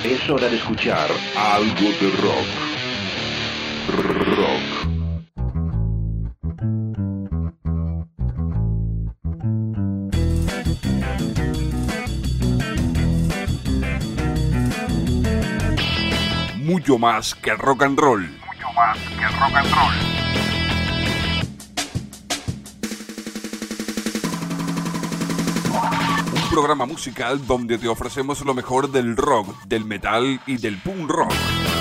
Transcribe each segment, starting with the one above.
Es hora de escuchar algo de rock. Rock. Mucho más que rock and roll. Mucho más que rock and roll. Un programa musical donde te ofrecemos lo mejor del rock, del metal y del punk rock.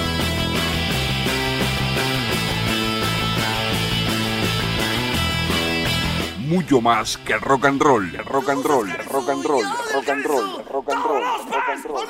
Mucho más que rock and roll, rock and roll, rock and roll, rock and roll, rock and roll, rock and roll.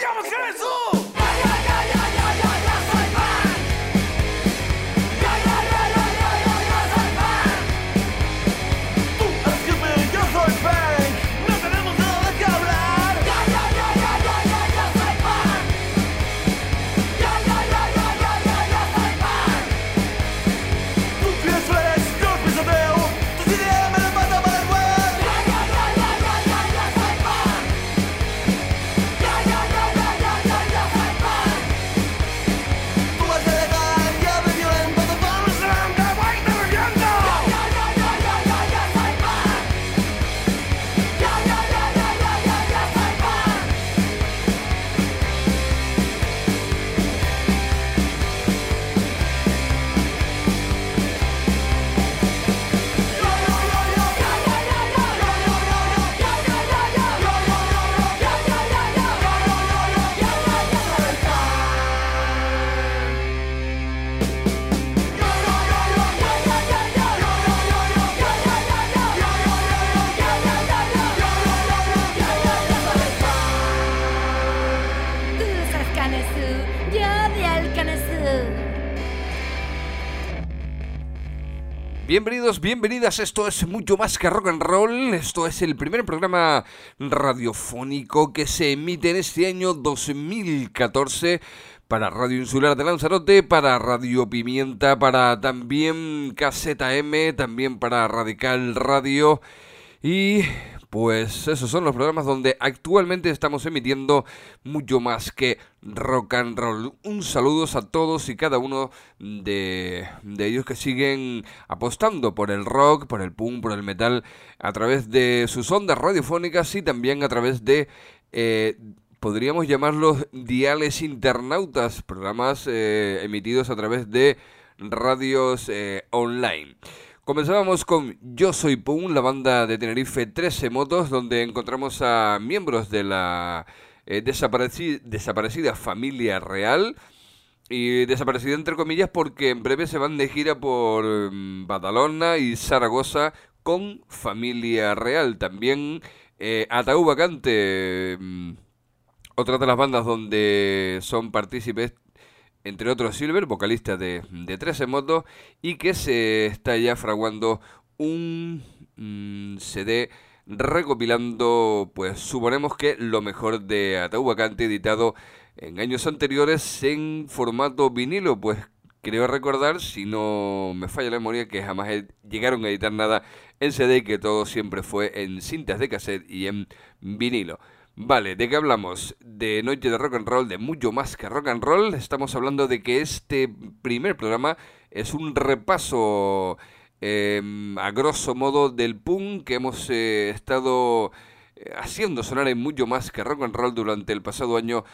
Bienvenidos, bienvenidas, esto es Mucho Más que Rock and Roll, esto es el primer programa radiofónico que se emite en este año 2014 para Radio Insular de Lanzarote, para Radio Pimienta, para también Caseta M, también para Radical Radio y... pues esos son los programas donde actualmente estamos emitiendo Mucho Más que Rock and Roll. Un saludo a todos y cada uno de ellos que siguen apostando por el rock, por el punk, por el metal, a través de sus ondas radiofónicas y también a través de, podríamos llamarlos diales internautas, programas emitidos a través de radios online. Comenzábamos con Yo Soy Punk, la banda de Tenerife 13 Motos, donde encontramos a miembros de la desaparecida familia real, y desaparecida entre comillas porque en breve se van de gira por Badalona y Zaragoza con familia real. También Ataúd Vacante, otra de las bandas donde son partícipes, entre otros Silver, vocalista de 13 Motos, y que se está ya fraguando un CD recopilando, pues suponemos que lo mejor de Ataúd Vacante, editado en años anteriores en formato vinilo. Pues creo recordar, si no me falla la memoria, que jamás llegaron a editar nada en CD, que todo siempre fue en cintas de cassette y en vinilo. Vale, ¿de qué hablamos? De Noche de Rock and Roll, de Mucho Más que Rock and Roll. Estamos hablando de que este primer programa es un repaso a grosso modo del punk que hemos estado haciendo sonar en Mucho Más que Rock and Roll durante el pasado año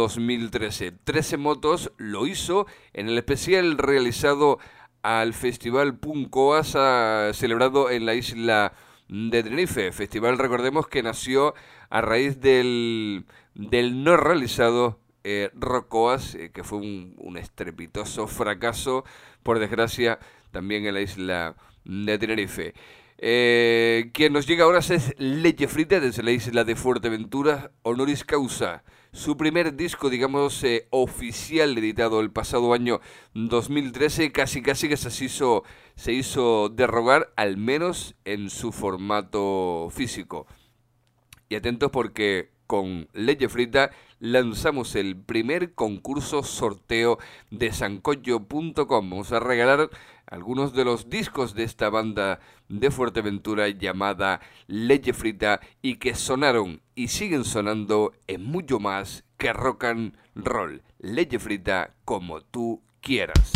2013. 13 Motos lo hizo en el especial realizado al Festival Punk Oasa, celebrado en la isla de Tenerife. Festival, recordemos, que nació a raíz del no realizado Rock Oas, que fue un estrepitoso fracaso, por desgracia, también en la isla de Tenerife. Quien nos llega ahora es Leche Frita, desde la isla de Fuerteventura, honoris causa. Su primer disco, digamos, oficial, editado el pasado año 2013, casi que se hizo de rogar, al menos en su formato físico. Y atentos porque con Leche Frita lanzamos el primer concurso sorteo de sancocho.com. Vamos a regalar algunos de los discos de esta banda de Fuerteventura llamada Leche Frita y que sonaron y siguen sonando en Mucho Más que rock and roll. Leche frita como tú quieras.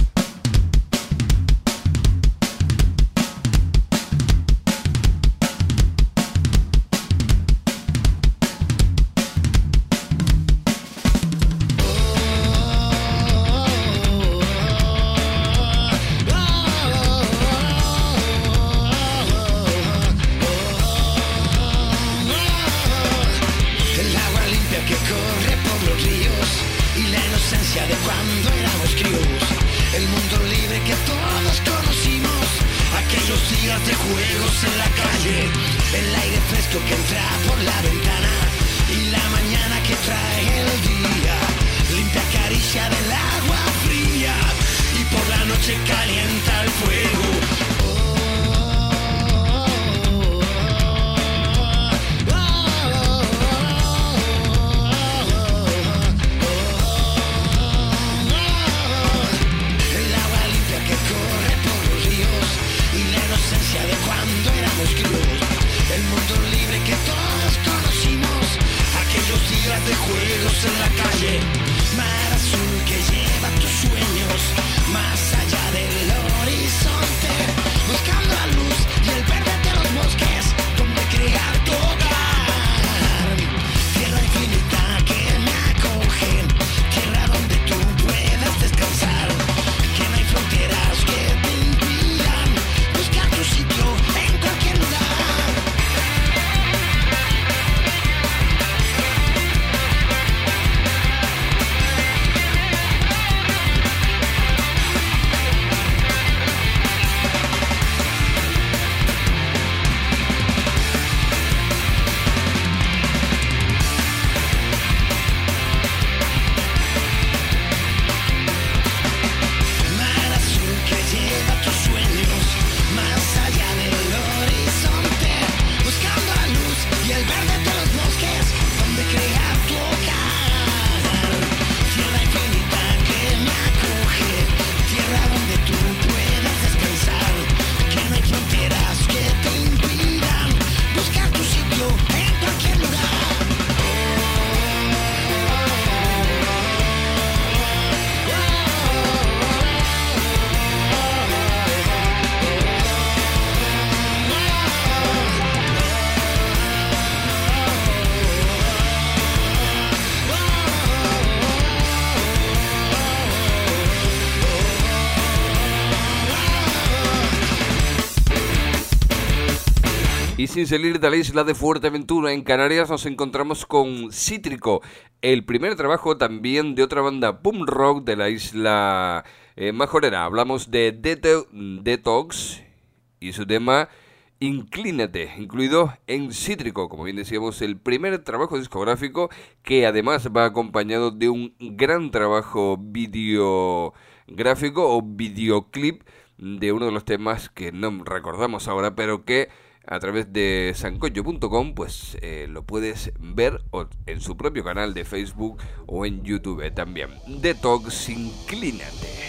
De cuando éramos críos, el mundo libre que todos conocimos, aquellos días de juegos en la calle, el aire fresco que entra por la ventana y la mañana que trae el día, limpia caricia del agua fría y por la noche calienta el fuego. De cuando éramos críos, el mundo libre que todos conocimos, aquellos días de juegos en la calle, mar azul que lleva tus sueños más allá del horizonte, buscando la luz y el verde de los bosques donde crear tu hogar, tierra infinita que me acoge, tierra donde tú puedas descansar, que no hay fronteras que te impidan buscar tu sitio en cualquier lugar. Mar azul que lleva tus sueños más allá del horizonte, buscando la luz y el verde de los bosques donde crear tu hogar, tierra infinita que me acoge, tierra donde tú puedas descansar, que no hay fronteras que te impidan buscar tu sitio en cualquier lugar. Y sin salir de la isla de Fuerteventura, en Canarias, nos encontramos con Cítrico, el primer trabajo también de otra banda punk rock de la isla majorera. Hablamos de Detox y su tema Inclínate, incluido en Cítrico, como bien decíamos, el primer trabajo discográfico que además va acompañado de un gran trabajo videográfico o videoclip de uno de los temas que no recordamos ahora, pero que a través de sancocho.com pues lo puedes ver en su propio canal de Facebook o en YouTube también. Detox, Inclínate.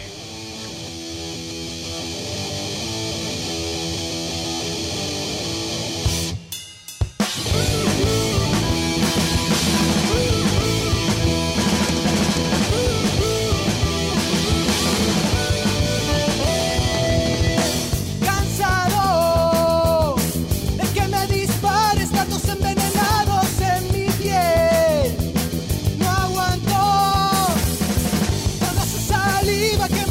Saliva que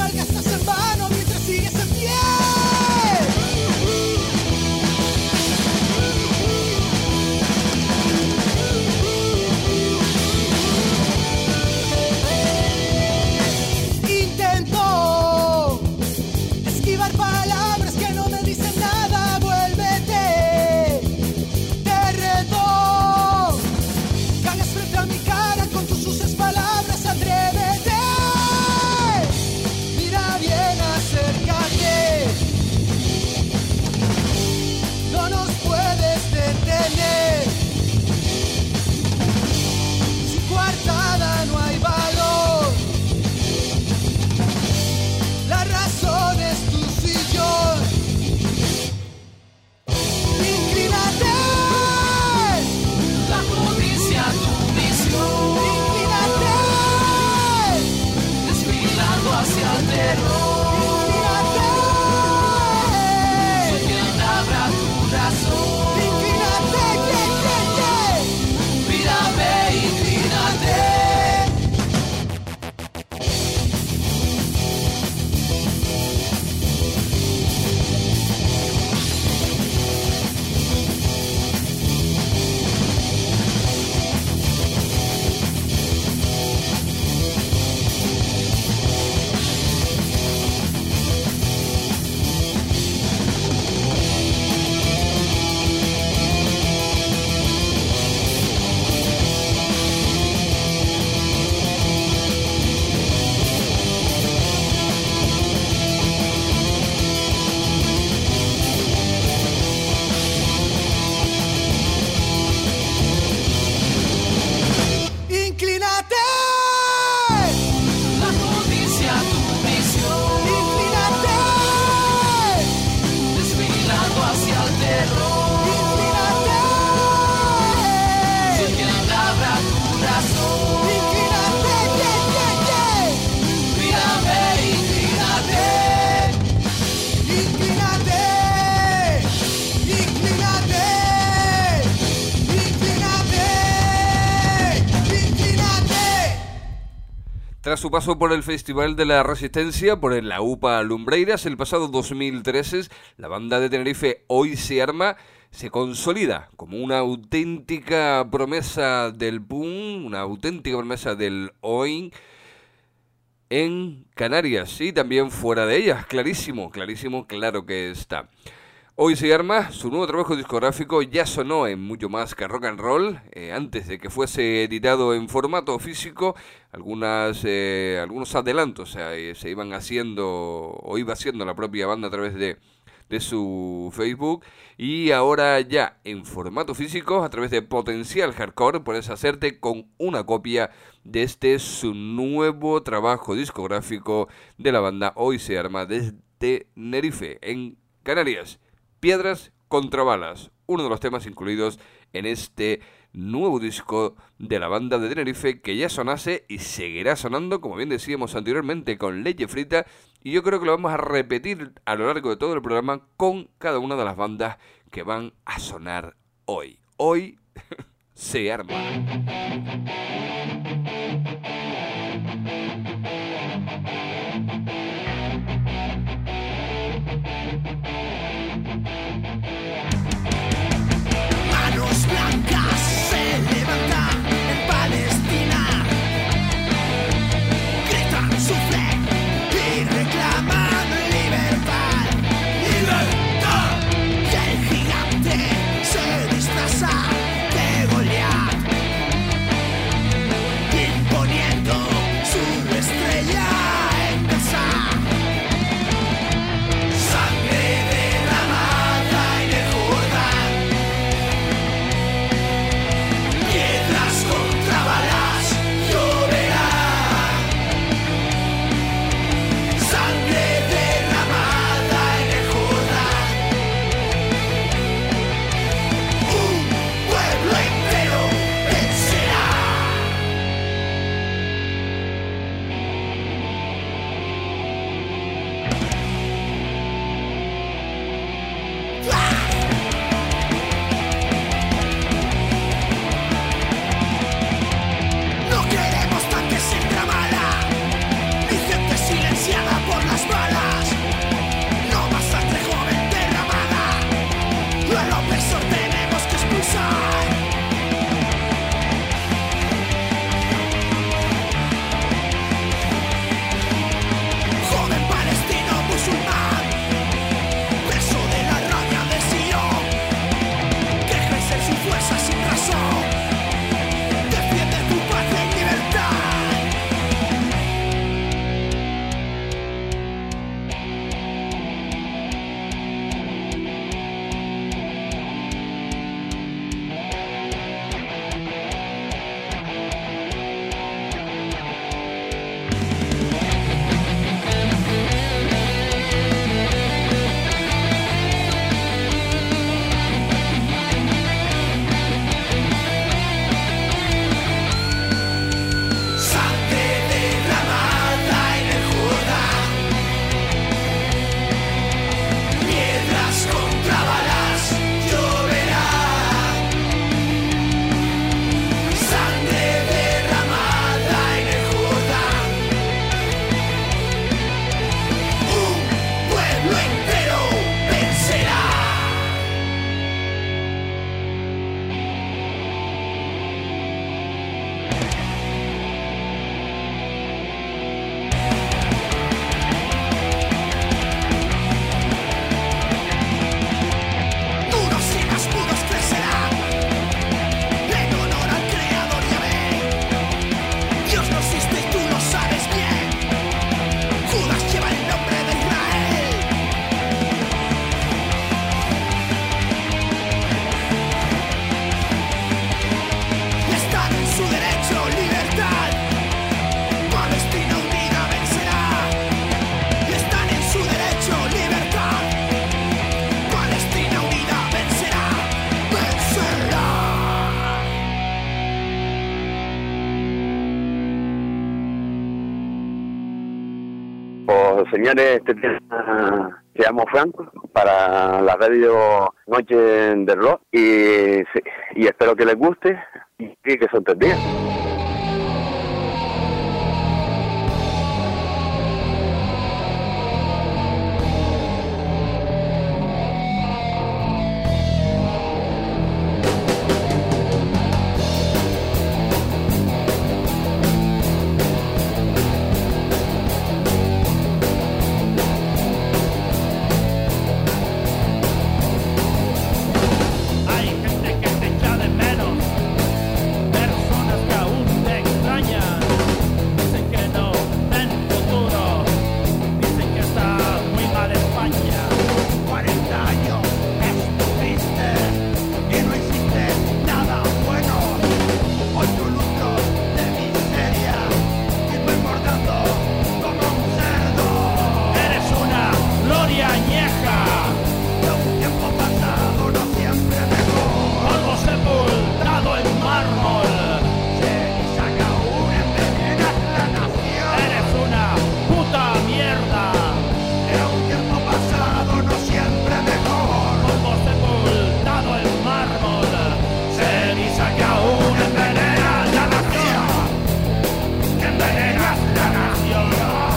terror. ¿Quién habrá tu razón? Mírame, inclínate. La codicia, tu misión. Desfilando hacia el terror. ¿Quién habrá tu razón? Mírame, inclínate. Tras su paso por el Festival de la Resistencia, por la UPA Lumbreiras, el pasado 2013, la banda de Tenerife Hoy se arma se consolida como una auténtica promesa del boom, una auténtica promesa del hoy en Canarias y también fuera de ellas, clarísimo, claro que está. Hoy se arma, su nuevo trabajo discográfico ya sonó en Mucho Más que Rock and Roll, antes de que fuese editado en formato físico, algunos adelantos se iban haciendo, o iba haciendo la propia banda a través de su Facebook, y ahora ya en formato físico, a través de Potencial Hardcore, puedes hacerte con una copia de su nuevo trabajo discográfico de la banda Hoy se arma desde Tenerife, en Canarias. Piedras contra balas, uno de los temas incluidos en este nuevo disco de la banda de Tenerife que ya sonase y seguirá sonando, como bien decíamos anteriormente, con Leche Frita, y yo creo que lo vamos a repetir a lo largo de todo el programa con cada una de las bandas que van a sonar hoy. Hoy se arma. Manos blancas se levantan en Palestina, gritan su fe y reclaman libertad. ¡Libertad! Y el gigante se disfraza de Goliat. Pues señores, este tema se llama Franco para la radio Noche de Rock y espero que les guste y que son 3 días. Hay gente que te echa de menos, personas que aún te extrañan. Dicen que no ven futuro, dicen que está muy mal España. 40 años estuviste y no hiciste nada bueno. Hoy tu luto de miseria y tú engordando como un cerdo. Eres una gloria añeja de un tiempo pasado, no siempre mejor. Polvo sepultado en mármol, ceniza que aún envenena la nación. Eres una puta mierda de un tiempo pasado, no siempre mejor. Polvo sepultado en mármol, ceniza que aún envenena la nación. Que envenenas la nación.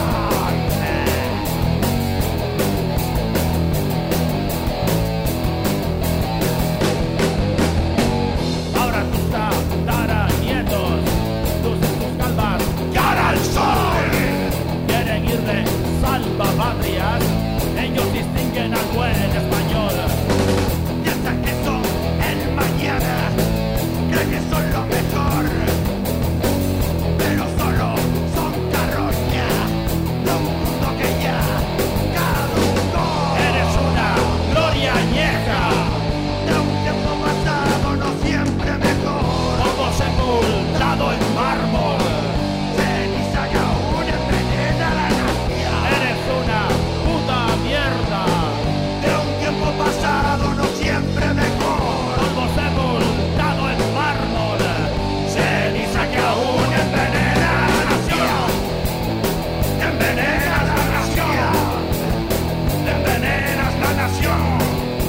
Ahora tus tataranietos, tus calvas, cara al sol. Quieren ir de salvapatrias, ellos distinguen al buen español. Piensan que son el mañana, creen que son lo mejor, pero solo son carroña de un mundo que ya caducó. Eres una gloria añeja de un tiempo pasado, no siempre mejor. Polvo sepultado en mármol, ceniza que aún envenena la nación. Eres una puta mierda de un tiempo pasado, no siempre mejor. Polvo sepultado en mármol, ceniza que aún envenena la nación. Envenenas la nación. Envenenas la nación.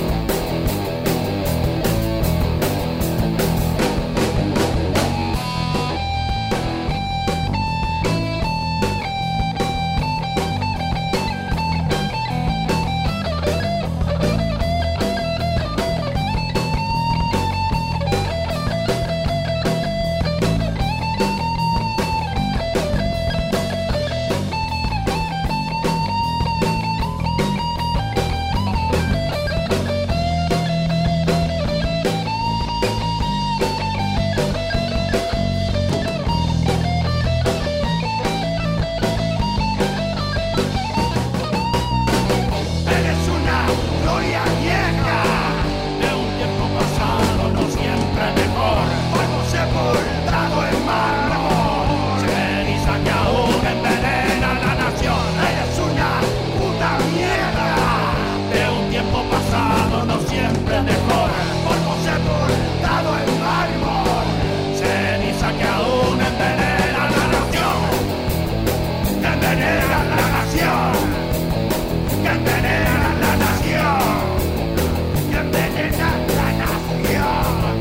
Eres una gloria vieja de un tiempo pasado, no siempre mejor. Polvo sepultado en mármol, ceniza que aún envenena la nación. Eres una puta mierda de un tiempo pasado, no siempre mejor. Polvo sepultado en mármol, ceniza que aún envenena la nación. Envenena la nación. Que envenena la nación. Que envenena la nación.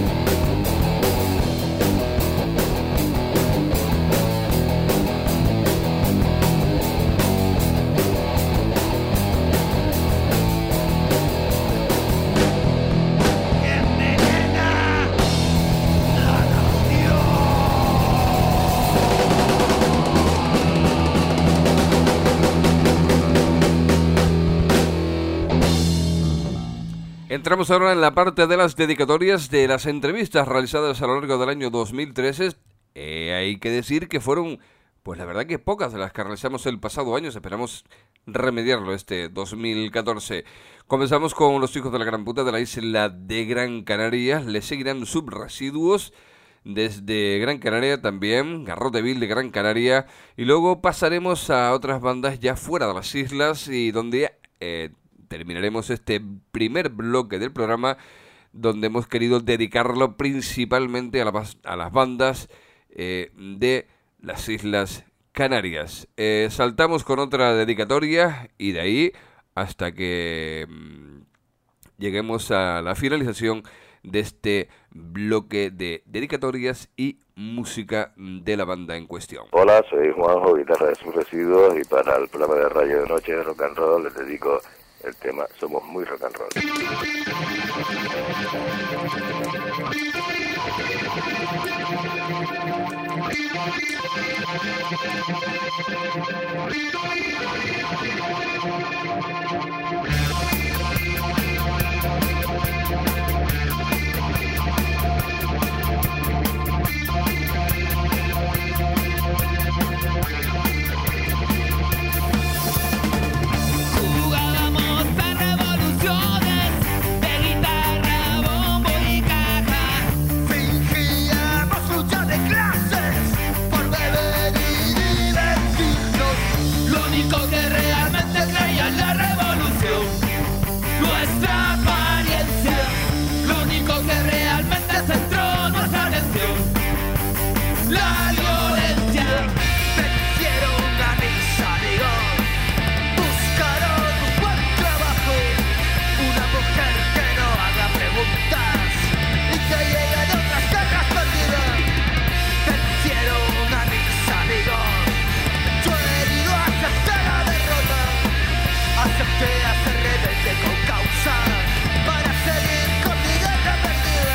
Que envenena la nación. Entramos ahora en la parte de las dedicatorias de las entrevistas realizadas a lo largo del año 2013. Hay que decir que fueron, pues la verdad que pocas de las que realizamos el pasado año. Esperamos remediarlo este 2014. Comenzamos con los hijos de la gran puta de la isla de Gran Canaria. Le seguirán Subresiduos desde Gran Canaria también, Garroteville de Gran Canaria. Y luego pasaremos a otras bandas ya fuera de las islas y donde terminaremos este primer bloque del programa, donde hemos querido dedicarlo principalmente a las bandas de las Islas Canarias. Saltamos con otra dedicatoria y de ahí hasta que lleguemos a la finalización de este bloque de dedicatorias y música de la banda en cuestión. Hola, soy Juanjo, guitarra de Sus Residuos, y para el programa de Radio de Noche de Rock and Roll les dedico el tema Somos Muy Rock and Roll. Jugábamos a revoluciones de guitarra, bombo y caja. Fingíamos lucha de clases por beber y divertirnos. Lo único que realmente creía en la revolución, nuestra apariencia. Lo único que realmente centró nuestra atención, la violencia. Vencieron a mis amigos, buscaron un buen trabajo, una mujer que no haga preguntas y que llegue de otras tierras perdidas. Vencieron a mis amigos, yo herido acepté la derrota, acepté a ser rebelde con causa para seguir con mi guerra perdida.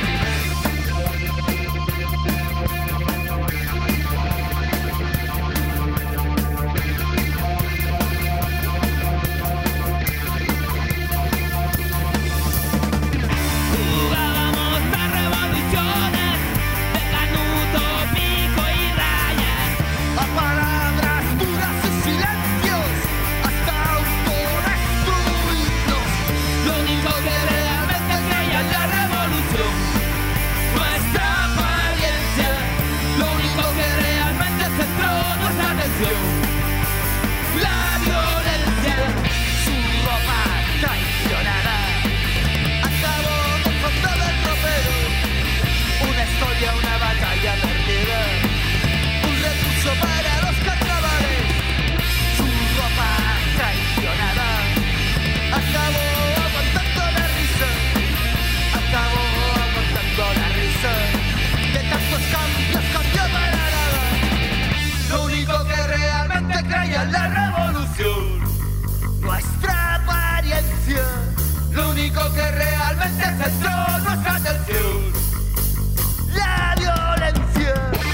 Jugábamos a revoluciones de canuto, pico y raya, a palabras duras y silencios hasta autodestruirnos. Lo único que realmente creía en la revolución, nuestra apariencia. Lo único que realmente centró nuestra atención, la violencia. Su ropa traicionada acabó con fondo del ropero, una historia, una batalla perdida, un recurso para los carnavales. Su ropa traicionada acabó aguantando la risa, acabó aguantando la risa. De tantos cambios cambió para nada. Lo único que realmente creía en la revolución, nuestra apariencia. Lo único que realmente centró nuestra atención, la violencia.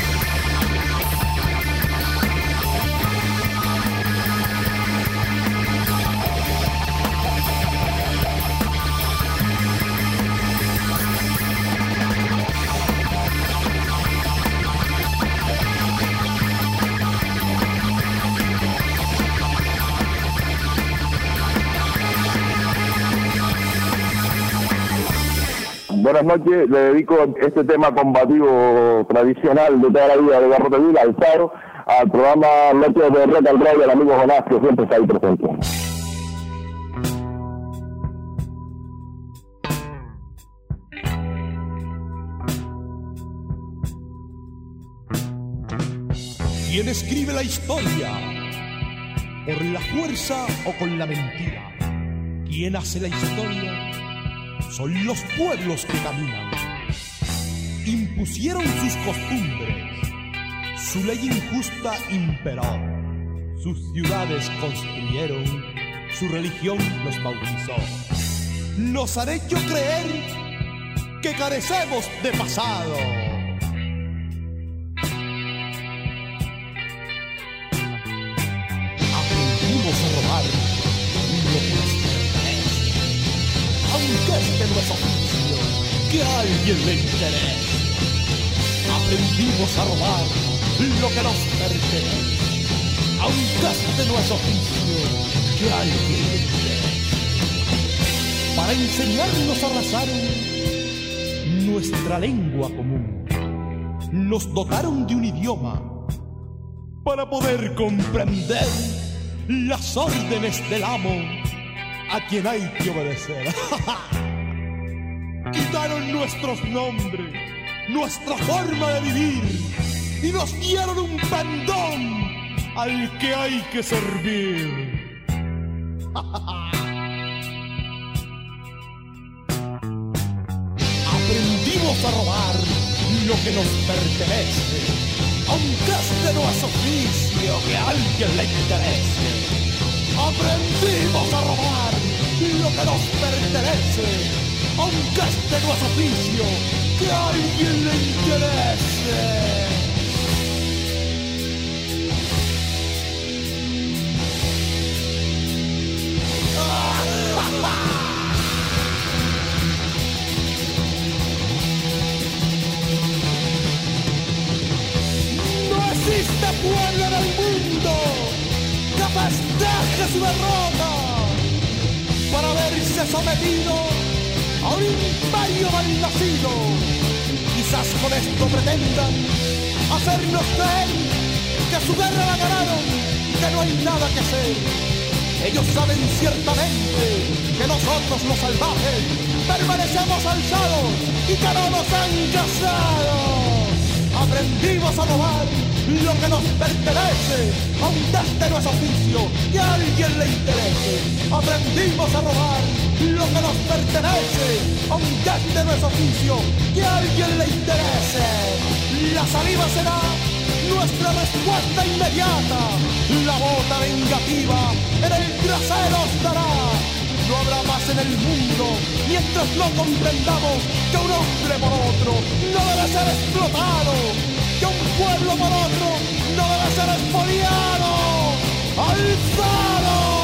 Buenas noches, le dedico este tema combativo tradicional de toda la vida de Garrote Vila, al Zaro, al programa Noches de Rock and Roll del amigo Jonás, que siempre está ahí presente. ¿Quién escribe la historia? ¿Por la fuerza o con la mentira? ¿Quién hace la historia? Son los pueblos que caminan. Impusieron sus costumbres, su ley injusta imperó, sus ciudades construyeron, su religión los bautizó. Nos han hecho creer que carecemos de pasado. Aprendimos a robar lo que nos pertenece, aunque este no es oficio que a alguien le interese. Aprendimos a robar lo que nos pertenece, aunque este no es oficio que a alguien le interese. Para enseñarnos arrasaron nuestra lengua común, nos dotaron de un idioma para poder comprender las órdenes del amo a quien hay que obedecer. Quitaron nuestros nombres, nuestra forma de vivir, y nos dieron un pendón al que hay que servir. Aprendimos a robar lo que nos pertenece, aunque este no es oficio que a alguien le interese. Aprendimos a robar lo que nos pertenece, aunque este no es oficio que a alguien le interese. No existe pueblo en el mundo que festeje su derrota para verse sometido a un imperio mal nacido. Quizás con esto pretendan hacernos creer que su guerra la ganaron, que no hay nada que hacer. Ellos saben ciertamente que nosotros los salvajes permanecemos alzados y que no nos han casado. Aprendimos a robar lo que nos pertenece, aunque este no es oficio que a alguien le interese. Aprendimos a robar lo que nos pertenece, aunque este no es oficio que a alguien le interese. La saliva será nuestra respuesta inmediata, la bota vengativa en el trasero os dará. No habrá más en el mundo mientras no comprendamos que un hombre por otro no debe ser explotado, que un pueblo por otro no debe ser expoliado. ¡Alzado!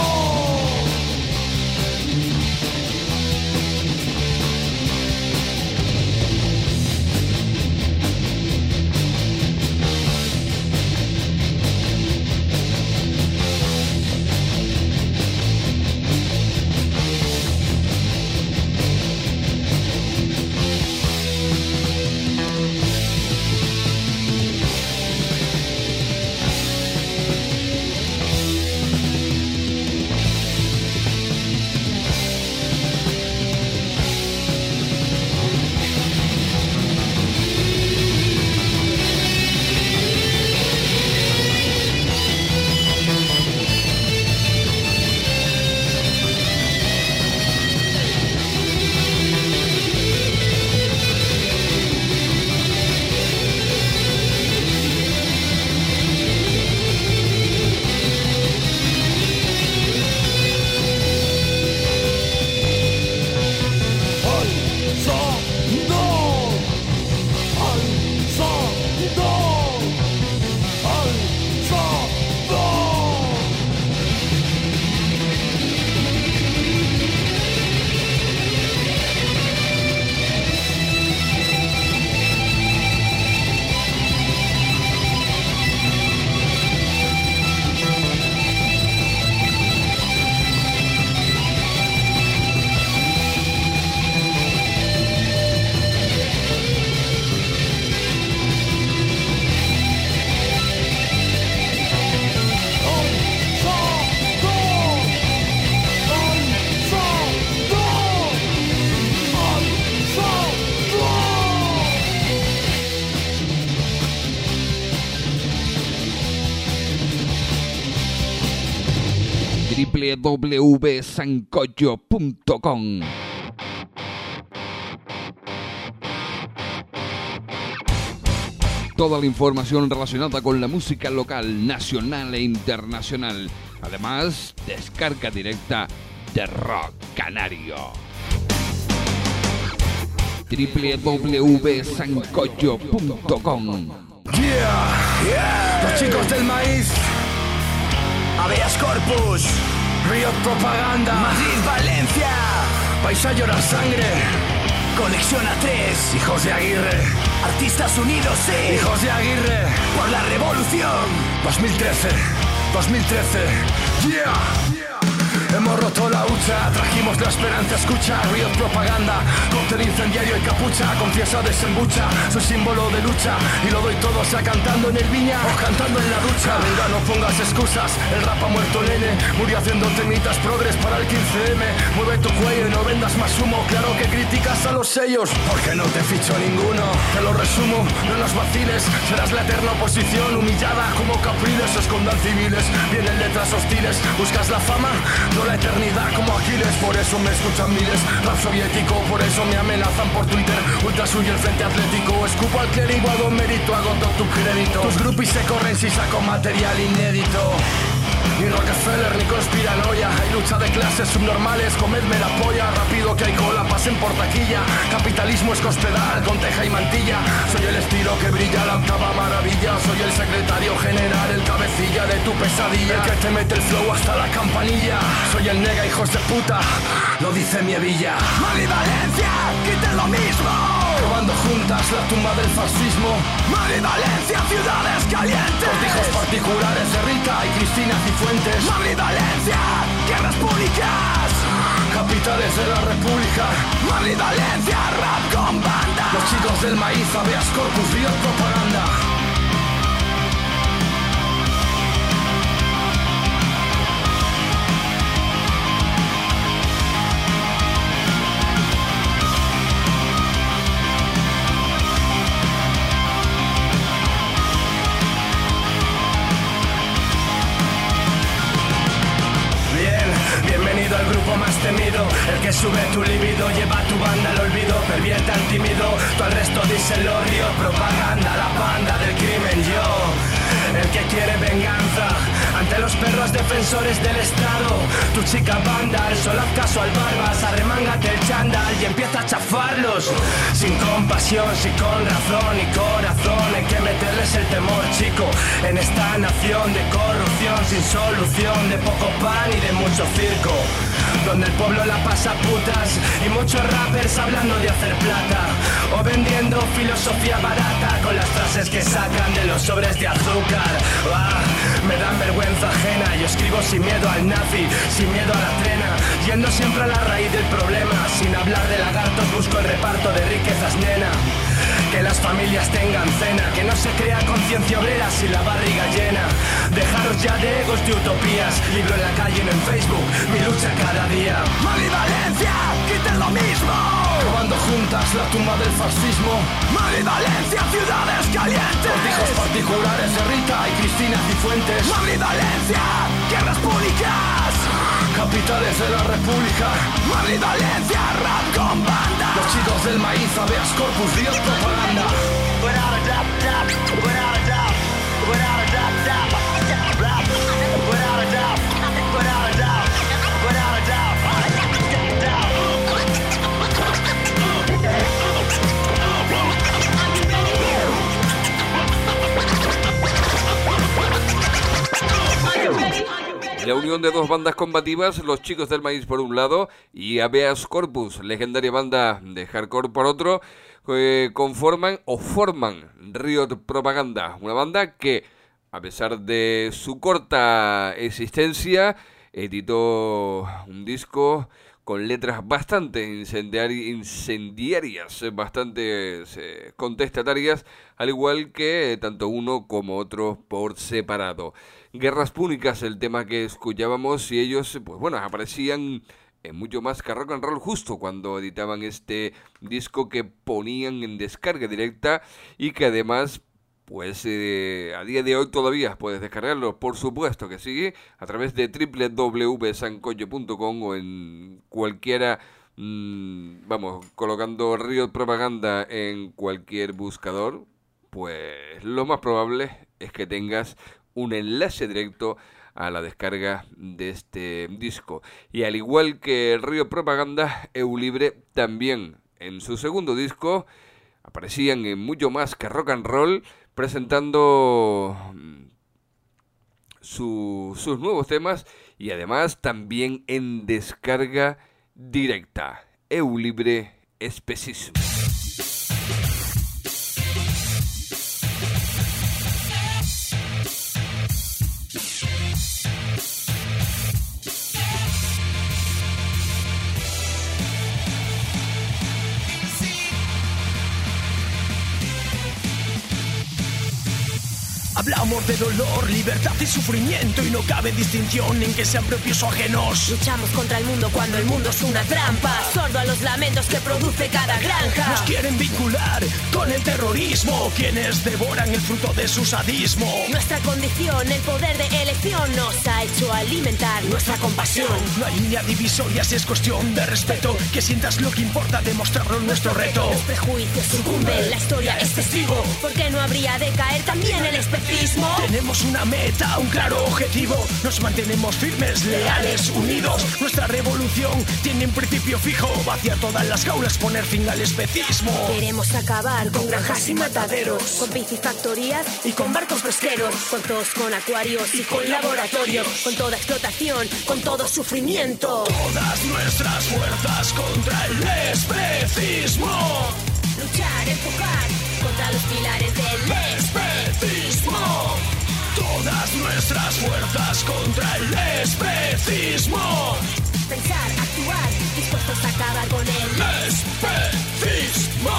www.sancocho.com. Toda la información relacionada con la música local, nacional e internacional. Además, descarga directa de Rock Canario. www.sancocho.com. Los chicos del maíz, habeas corpus, Río Propaganda, Madrid, Valencia, vais a llorar sangre, Conexión A3, hijos de Aguirre, Artistas Unidos, sí, hijos de Aguirre, por la revolución, 2013, yeah. Hemos roto la hucha, trajimos la esperanza, escucha, Riot propaganda, cóctel incendiario y capucha, confiesa desembucha, soy símbolo de lucha y lo doy todo, sea cantando en el viña o cantando en la ducha. Venga, no pongas excusas, el rap ha muerto nene, murió haciendo temitas progres para el 15M. Mueve tu cuello y no vendas más humo, claro que criticas a los sellos, porque no te ficho ninguno. Te lo resumo, no nos vaciles, serás la eterna oposición, humillada como Capriles, escondan civiles, vienen letras hostiles, buscas la fama, no la eternidad como Aquiles, por eso me escuchan miles, rap soviético, por eso me amenazan por Twitter, ultra suyo el frente atlético, escupo al clérigo, hago mérito, hago todo tu crédito, tus groupies se corren si saco material inédito. Ni Rockefeller ni conspiranoia, hay lucha de clases subnormales, comedme la polla, rápido que hay cola, pasen por taquilla, capitalismo es cospedal, con teja y mantilla, soy el estilo que brilla, la octava maravilla, soy el secretario general, el cabecilla de tu pesadilla, el que te mete el flow hasta la campanilla, soy el nega hijos de puta, lo dice mi hebilla. Mali Valencia, quiten lo mismo, robando juntas la tumba del fascismo. Mali Valencia, ciudades calientes, cortijos particulares de Rita y Cristina Cifuentes. Madrid, Valencia, guerras públicas, capitales de la república. Madrid, Valencia, rap con banda. Los chicos del maíz, habeas corpus, Riot propaganda. Bienvenido al grupo más temido, el que sube tu libido, lleva tu banda al olvido, pervierte al tímido, tú al resto díselo, Riot propaganda, la banda del crimen, yo, el que quiere venganza, ante los perros defensores del Estado, tu chica banda, solo haz caso al barbas, arremángate el chándal y empieza a chafarlos, sin compasión, sí con razón y corazón, hay que meterles el temor, chico, en esta nación de corrupción, sin solución, de poco pan y de mucho circo, donde el pueblo la pasa putas y muchos rappers hablando de hacer plata o vendiendo filosofía barata con las frases que sacan de los sobres de azúcar. Me dan vergüenza ajena, yo escribo sin miedo al nazi, sin miedo a la trena, yendo siempre a la raíz del problema, sin hablar de lagartos busco el reparto de riquezas, nena. Que las familias tengan cena, que no se crea conciencia obrera sin la barriga llena. Dejaros ya de egos de utopías, libro en la calle, no en Facebook, mi lucha cada día. Mali Valencia, quiten lo mismo, robando juntas la tumba del fascismo. Mali Valencia, ciudades calientes, cortijos particulares de Rita y Cristina Cifuentes. Mali Valencia, guerras públicas, capitales de la república. Mali Valencia, rap con banda. Los chicos del maíz, habeas corpus, Riot propaganda. Without a doubt, without a doubt, without a doubt, without a doubt, without a doubt, without a doubt. La unión de dos bandas combativas, los chicos del maíz por un lado y Habeas Corpus, legendaria banda de hardcore por otro, forman Riot Propaganda, una banda que, a pesar de su corta existencia, editó un disco con letras bastante incendiarias, bastante contestatarias, al igual que tanto uno como otro por separado. Guerras Púnicas, el tema que escuchábamos, y ellos, pues bueno, aparecían en mucho más que rock and roll justo cuando editaban este disco que ponían en descarga directa y que además, pues a día de hoy todavía puedes descargarlo, por supuesto que sí, a través de www.sancoyo.com o en cualquiera, colocando Riot Propaganda en cualquier buscador, pues lo más probable es que tengas un enlace directo a la descarga de este disco. Y al igual que Riot Propaganda, Eulibre también en su segundo disco aparecían en mucho más que rock and roll, presentando sus nuevos temas y además también en descarga directa. Eulibre Especismo. amor de dolor, libertad y sufrimiento, y no cabe distinción en que sean propios o ajenos. Luchamos contra el mundo cuando el mundo es una trampa, sordo a los lamentos que produce cada granja. Nos quieren vincular con el terrorismo, quienes devoran el fruto de su sadismo. Nuestra condición, el poder de elección, nos ha hecho alimentar nuestra compasión. No hay línea divisoria si es cuestión de respeto, que sientas lo que importa, demostrarlo en nuestro reto. Los prejuicios sucumben, la historia es testigo, ¿por qué no habría de caer también el especismo? Tenemos una meta, un claro objetivo, nos mantenemos firmes, leales, unidos. Nuestra revolución tiene un principio fijo, vaciar todas las jaulas, poner fin al especismo. Queremos acabar con granjas y mataderos, con piscifactorías y con barcos pesqueros, con todos, con acuarios y con laboratorios, con toda explotación, con todo sufrimiento. Todas nuestras fuerzas contra el especismo. Luchar, empujar contra los pilares del especismo. Todas nuestras fuerzas contra el especismo. Pensar, actuar, dispuestos a acabar con el especismo.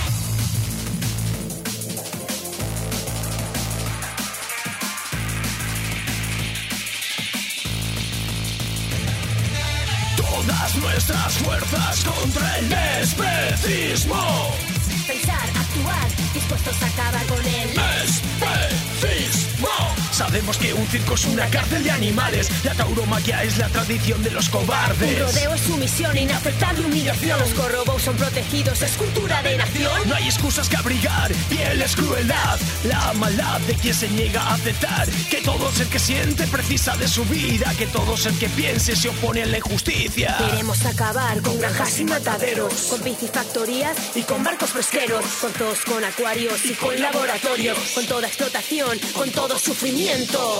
Todas nuestras fuerzas contra el especismo. Pensar, actuar, dispuestos a acabar con el especismo. Sabemos que un circo es una cárcel de animales, la tauromaquia es la tradición de los cobardes. Un rodeo es sumisión, inaceptable humillación. Los corrobos son protegidos, es cultura de nación. No hay excusas que abrigar, piel es crueldad, la maldad de quien se niega a aceptar que todo ser que siente precisa de su vida, que todo ser que piense se opone a la injusticia. Queremos acabar con granjas y mataderos, con piscifactorías y con barcos pesqueros, con todos, con acuarios y con laboratorios, con toda explotación, con todo sufrimiento.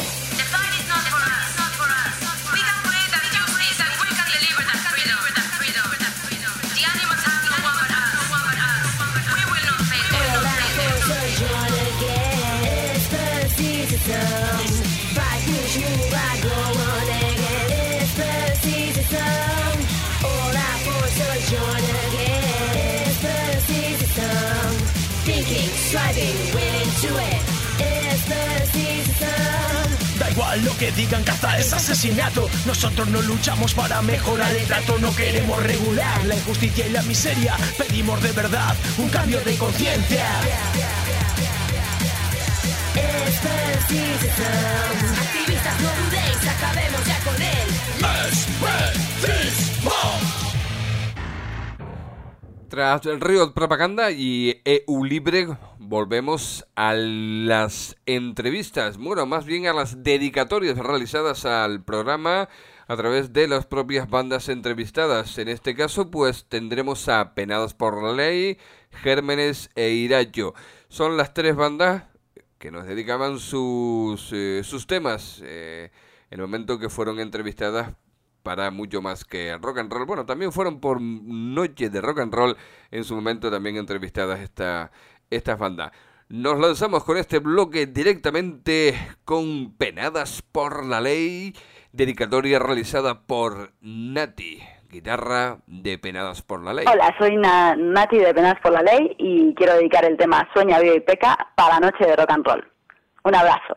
Da igual lo que digan, caza es asesinato. Nosotros no luchamos para mejorar el trato, no queremos regular la injusticia y la miseria. Pedimos de verdad un cambio de conciencia. Activistas, no dudéis, acabemos ya con él. Especismo. Tras el Riot Propaganda y EU Libre, volvemos a las entrevistas, bueno, más bien a las dedicatorias realizadas al programa a través de las propias bandas entrevistadas. En este caso, pues tendremos a Penadas por la Ley, Gérmenes e Irayo. Son las tres bandas que nos dedicaban sus temas en el momento que fueron entrevistadas para mucho más que rock and roll. Bueno, también fueron por Noche de Rock and Roll en su momento también entrevistadas estas bandas. Nos lanzamos con este bloque directamente con Penadas por la Ley, dedicatoria realizada por Nati, guitarra de Penadas por la Ley. Hola, soy Nati de Penadas por la Ley y quiero dedicar el tema Sueña, vive y peca para la Noche de Rock and Roll. Un abrazo.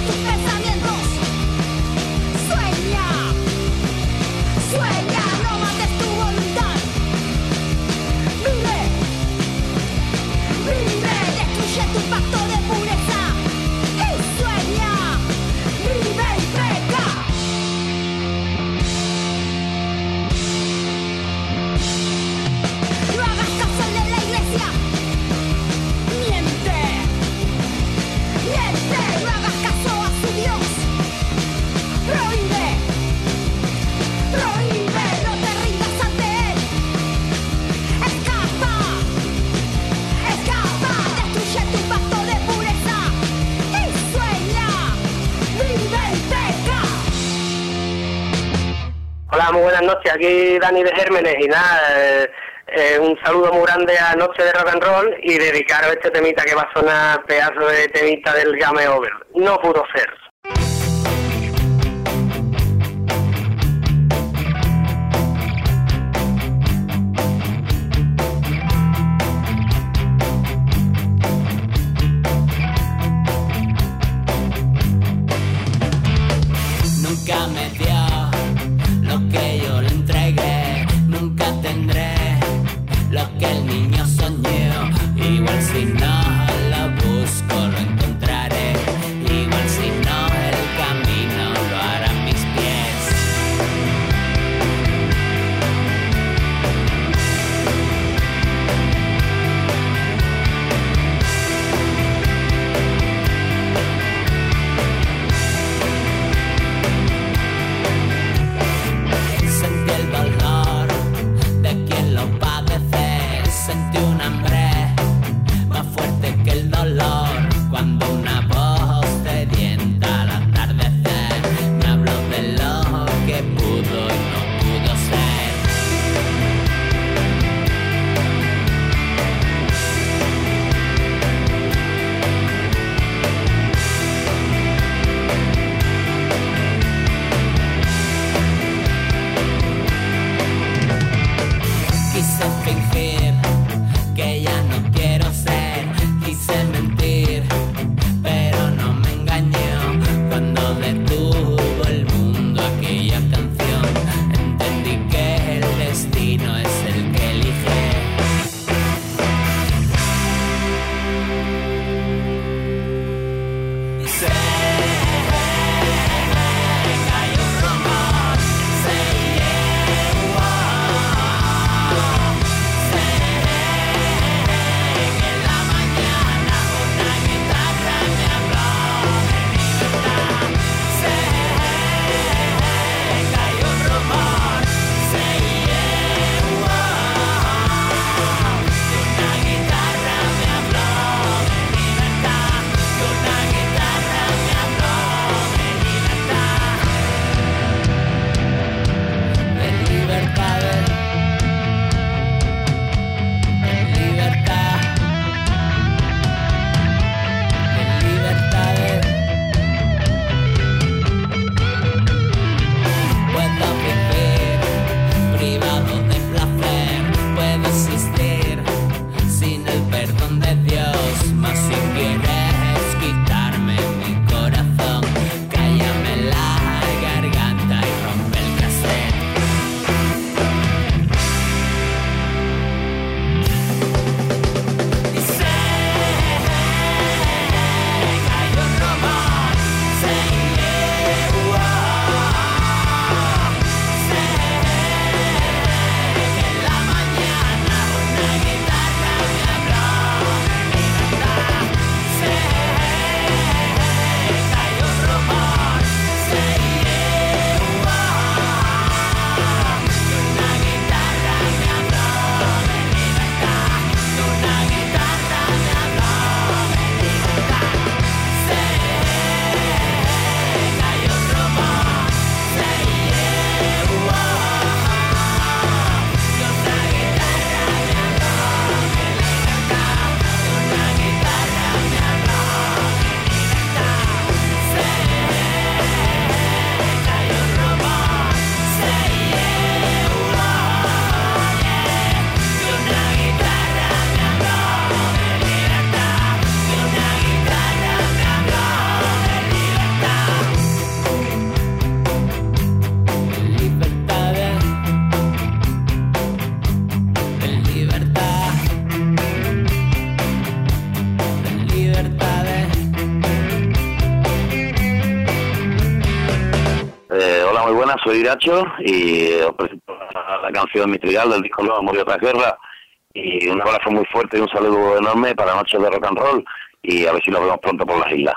Sueña, no Hola, muy buenas noches, aquí Dani de Gérmenes y nada, un saludo muy grande a Noche de Rock and Roll y dedicaros este temita que va a sonar, pedazo de temita del Game Over, No Pudo Ser. Nunca me dio lo que yo le entregué, nunca tendré lo que el niño soñó. Igual si no lo busco lo encontraré, igual si no el camino lo harán mis pies. Sentí el dolor de quien lo padece, sentí un hambre más fuerte que el dolor, cuando una voz sedienta al atardecer me habló de lo que pudo y no pudo ser. Quise fingir que ya no quiero ser, quise mentir, pero no me engañó. Cuando detuvo el mundo aquella canción, entendí que el destino es el que elige. Sé que hay un rumor, Hola, muy buenas, soy Iracho y os presento la canción Mi Trigal del disco nuevo Murió tras guerra, y un abrazo muy fuerte y un saludo enorme para Noche de Rock and Roll, y a ver si nos vemos pronto por las islas.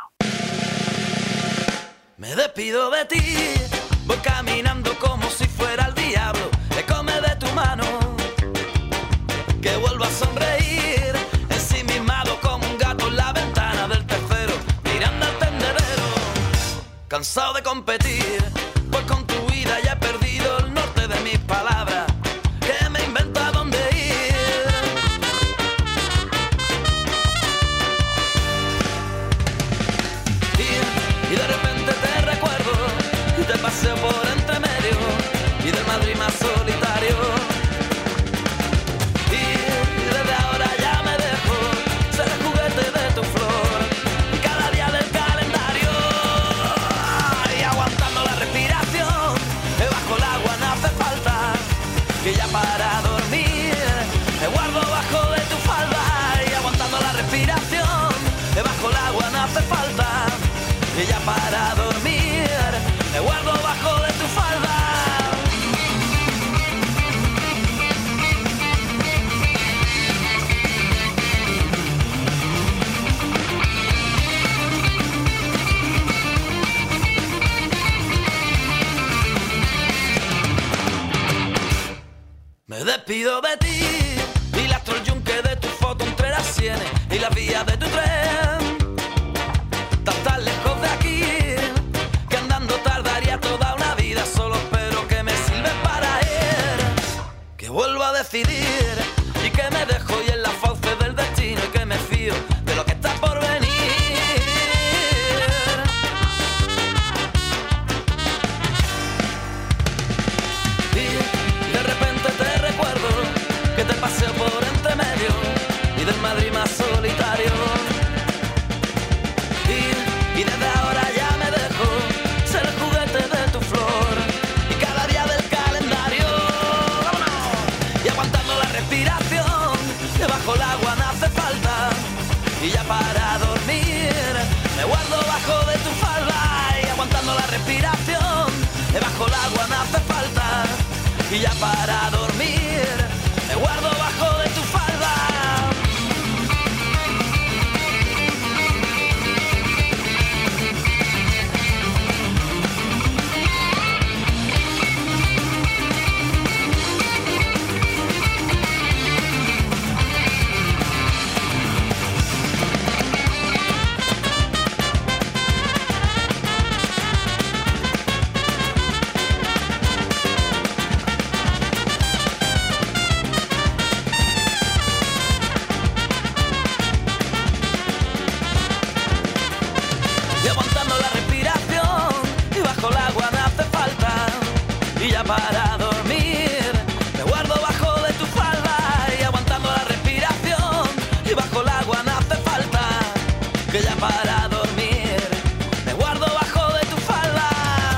Me despido de ti, voy caminando como si fuera el diablo, te come de tu mano, que vuelvo a sonreír, ensimismado como un gato en la ventana del tercero, mirando al tendedero, cansado de competir, pues con tu vida ya he perdido el norte para dormir me guardo bajo de tu falda. Me despido de ti y lastro el yunque de tu foto entre las sienes y las vías de tu tren. Tan lejos de aquí que andando tardaría toda una vida. Solo espero que me sirve para ir, que vuelva a decidir y que me dejo y en las fauces del destino y que me fío de lo que está por venir. Y de repente te recuerdo que te paseo por entre medio y del Madrid más solitario. Y desde ahora ya me dejo ser el juguete de tu flor y cada día del calendario. ¡Vámonos! Y aguantando la respiración, debajo el agua no hace falta. Y ya para dormir me guardo bajo de tu falda. Y aguantando la respiración, debajo el agua no hace falta. Y ya para dormir me guardo bajo de tu falda. Y aguantando la respiración y bajo el agua no hace falta. Y ya para dormir me guardo bajo de tu falda. Y aguantando la respiración y bajo el agua no hace falta. Que ya para dormir me guardo bajo de tu falda.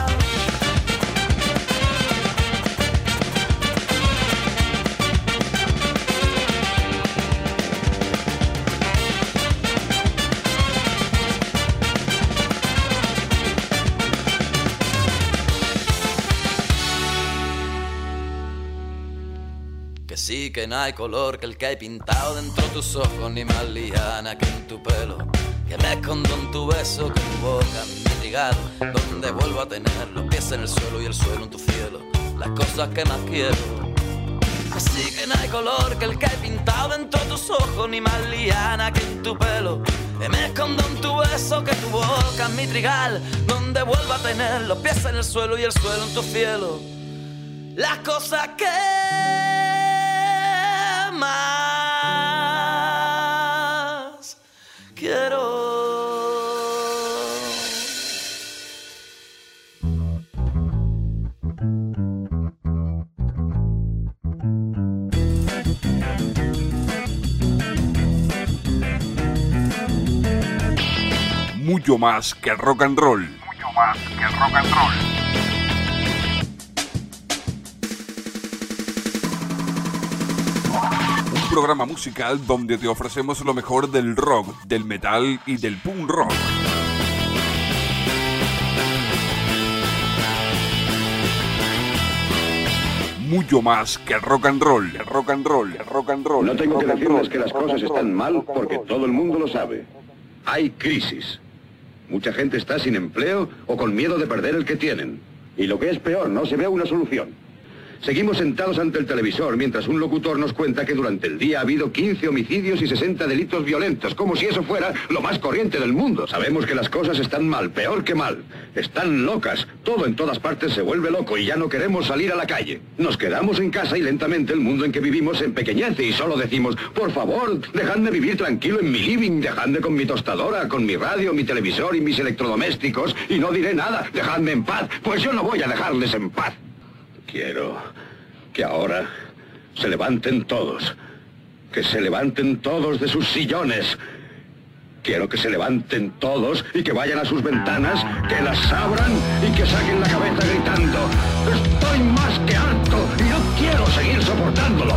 Que sí, que no hay color que el que hay pintado dentro de tus ojos, ni más liana que en tu pelo. Que me escondo en tu beso, que tu boca en mi trigal, donde vuelvo a tener los pies en el suelo y el suelo en tu cielo. Las cosas que más quiero. Que sí, que no hay color que el que hay pintado dentro de tus ojos, ni más liana que en tu pelo. Que me escondo en tu beso, que tu boca en mi trigal, donde vuelvo a tener los pies en el suelo y el suelo en tu cielo. Las cosas que más quiero. Mucho más que rock and roll. Mucho más que rock and roll. Un programa musical donde te ofrecemos lo mejor del rock, del metal y del punk rock. Mucho más que rock and roll, rock and roll, rock and roll. No tengo que decirles que las cosas están mal porque todo el mundo lo sabe. Hay crisis. Mucha gente está sin empleo o con miedo de perder el que tienen. Y lo que es peor, no se ve una solución. Seguimos sentados ante el televisor mientras un locutor nos cuenta que durante el día ha habido 15 homicidios y 60 delitos violentos, como si eso fuera lo más corriente del mundo. Sabemos que las cosas están mal, peor que mal. Están locas. Todo en todas partes se vuelve loco y ya no queremos salir a la calle. Nos quedamos en casa y lentamente el mundo en que vivimos se empequeñece y solo decimos, por favor, dejadme vivir tranquilo en mi living, dejadme con mi tostadora, con mi radio, mi televisor y mis electrodomésticos y no diré nada, dejadme en paz, pues yo no voy a dejarles en paz. Quiero que ahora se levanten todos, que se levanten todos de sus sillones. Quiero que se levanten todos y que vayan a sus ventanas, que las abran y que saquen la cabeza gritando, estoy más que harto y no quiero seguir soportándolo.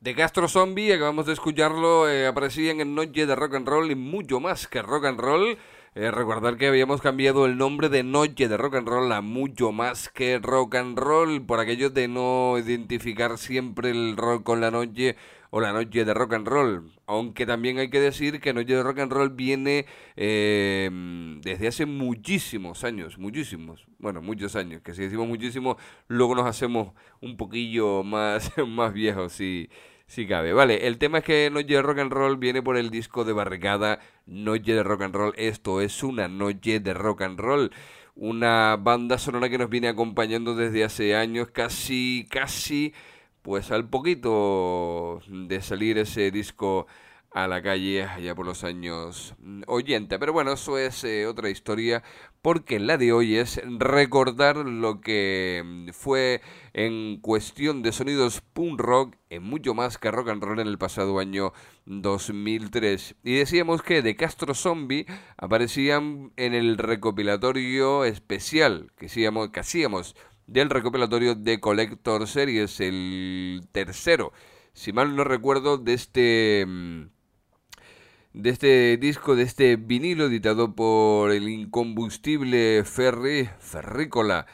De Castro Zombie, acabamos de escucharlo, aparecían en Noche de Rock and Roll y mucho más que Rock and Roll. Recordar que habíamos cambiado el nombre de Noche de Rock and Roll a mucho más que Rock and Roll, por aquello de no identificar siempre el rock con la noche o la Noche de Rock and Roll. Aunque también hay que decir que Noche de Rock and Roll viene desde hace muchísimos años, muchos años, que si decimos muchísimo, luego nos hacemos un poquillo más viejos, si cabe. Vale, el tema es que Noche de Rock and Roll viene por el disco de Barricada, Noche de Rock and Roll. Esto es una Noche de Rock and Roll, una banda sonora que nos viene acompañando desde hace años, casi, pues al poquito de salir ese disco a la calle allá por los años 80. Pero bueno, eso es otra historia, porque la de hoy es recordar lo que fue en cuestión de sonidos punk rock en mucho más que Rock and Roll en el pasado año 2003. Y decíamos que de Castro Zombie aparecían en el recopilatorio especial que hacíamos del recopilatorio de Collector Series, el tercero, si mal no recuerdo, de este disco, de este vinilo editado por el incombustible Ferrícola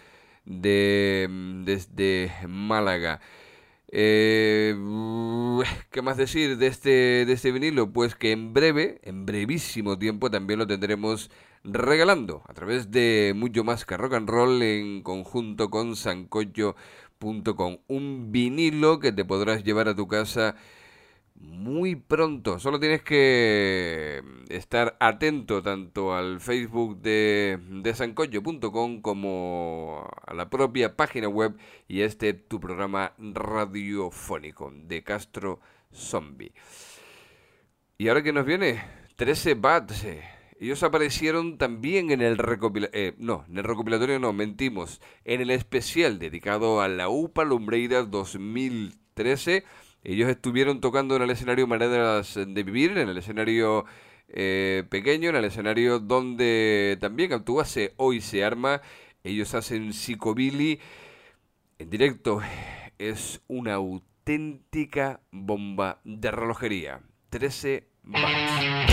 desde Málaga. ¿Qué más decir de este vinilo? Pues que en brevísimo tiempo también lo tendremos regalando a través de mucho más que Rock and Roll en conjunto con sancocho.com. Un vinilo que te podrás llevar a tu casa muy pronto. Solo tienes que estar atento tanto al Facebook de sancocho.com como a la propia página web y tu programa radiofónico de Castro Zombie. Y ahora que nos viene 13 Bats. Ellos aparecieron también en el recopilatorio, mentimos, en el especial dedicado a la UPA Lumbreiras 2013. Ellos estuvieron tocando en el escenario Maneras de Vivir, en el escenario pequeño, en el escenario donde también actuase Hoy se Arma. Ellos hacen psicobilly en directo. Es una auténtica bomba de relojería. 13 Bats.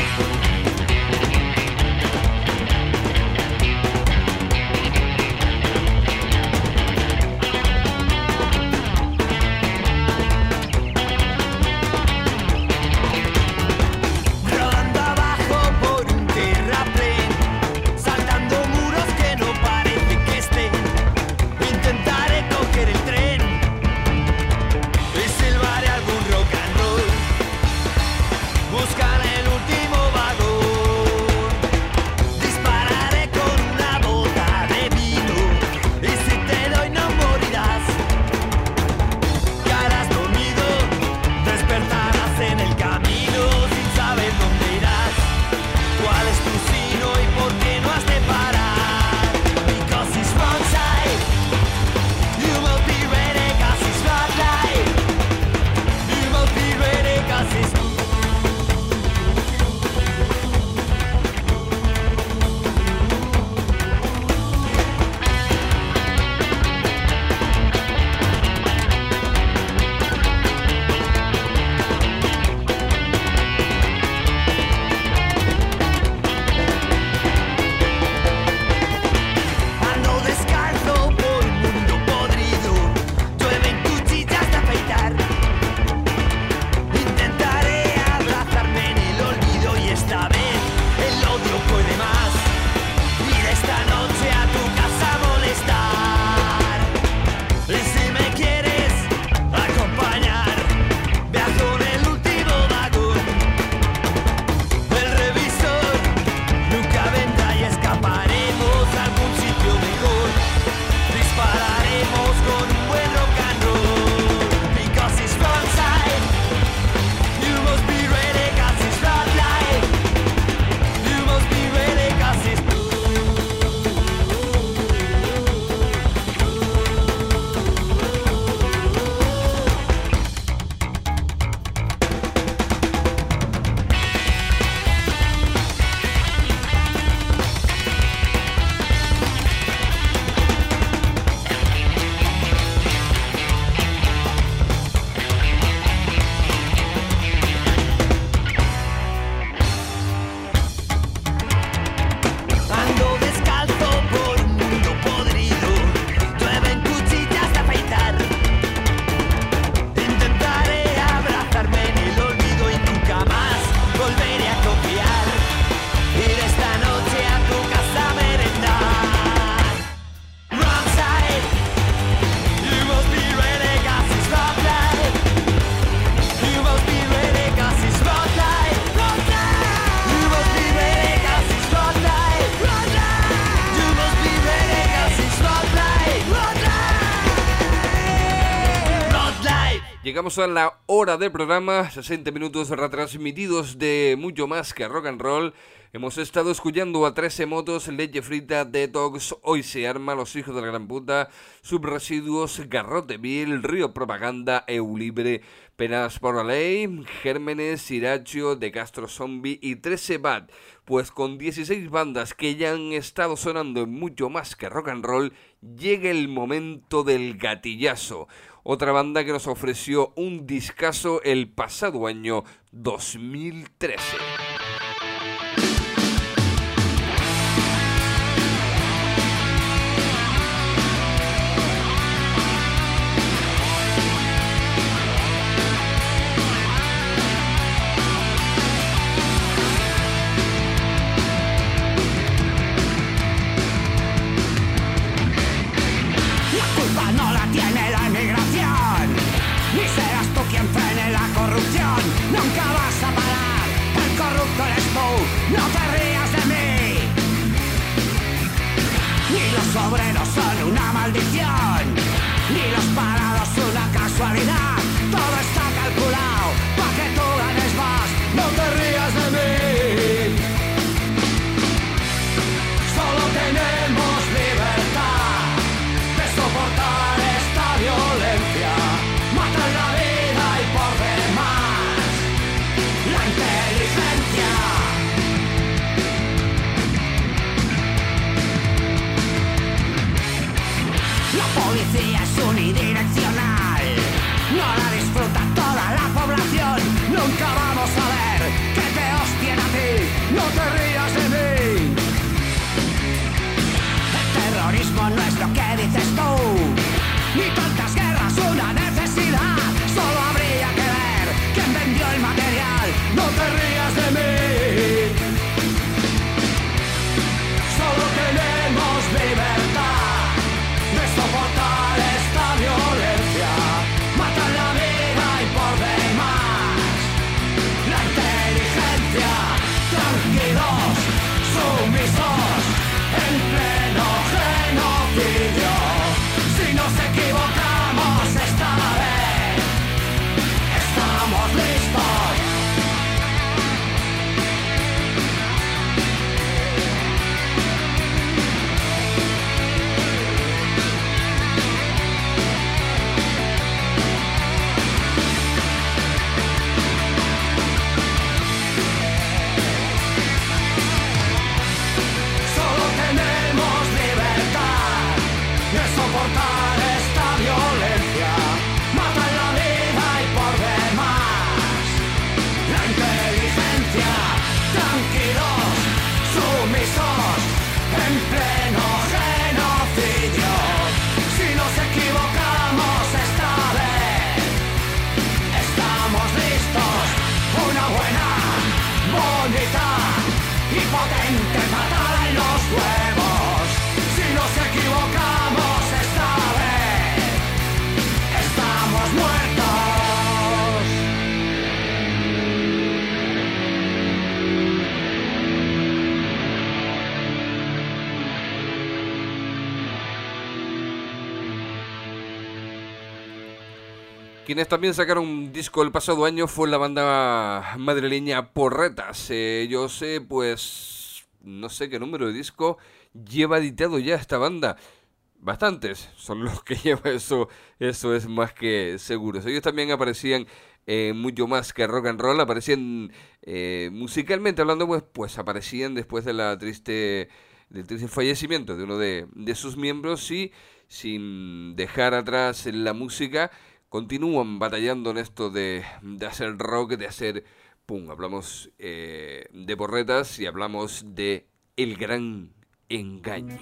Buscar el último vagón. llegamos a la hora del programa, 60 minutos retransmitidos de mucho más que rock and roll. Hemos estado escuchando a 13 motos, Leche Frita, Detox, Hoy se arma, Los hijos de la gran puta, Subresiduos, Garrote Vil, Río Propaganda, Eulibre, Penas por la Ley, Gérmenes, Siracho, De Castro Zombie y 13 Bad. Pues con 16 bandas que ya han estado sonando en mucho más que rock and roll, llega el momento del gatillazo. Otra banda que nos ofreció un discazo el pasado año 2013. Nunca vas a parar, el corrupto eres tú, no te rías de mí. Ni los obreros son una maldición, ni los parados una casualidad. Todo está calculado para que tú ganes más, no te rías de mí. Solo tenemos libertad de soportar esta violencia. Matan la vida y por demás la inteligencia. La policía es unidireccional, no la disfruta toda la población. Nunca vamos a ver que te hostien a ti, no te rías de mí. El terrorismo no es lo que dices tú, ni tantas guerras una necesidad. Solo habría que ver quién vendió el material, no te rías de mí. Solo tenemos libertad de soportar esta violencia. Matan la vida y por demás la inteligencia. Tranquilos, sumisos, en pleno genocidio. Si nos equivocamos esta vez, estamos listos. Solo tenemos libertad de soportar esta violencia. Matan la vida y por demás la inteligencia. Tranquilos, sumisos, en pleno genocidio. Si nos equivocamos esta vez, estamos listos. Una buena, bonita y potente patada en los huevos. Si nos equivocamos esta vez, estamos muertos. Quienes también sacaron un disco el pasado año fue la banda madrileña Porretas. Ellos, pues, no sé qué número de disco lleva editado ya esta banda. Bastantes son los que lleva, eso es más que seguro. Ellos también aparecían mucho más que rock and roll, aparecían musicalmente hablando, pues aparecían después de del triste fallecimiento de uno de sus miembros, y sin dejar atrás la música, continúan batallando en esto de hacer rock, de hacer pum. Hablamos de Porretas y hablamos de El Gran Engaño.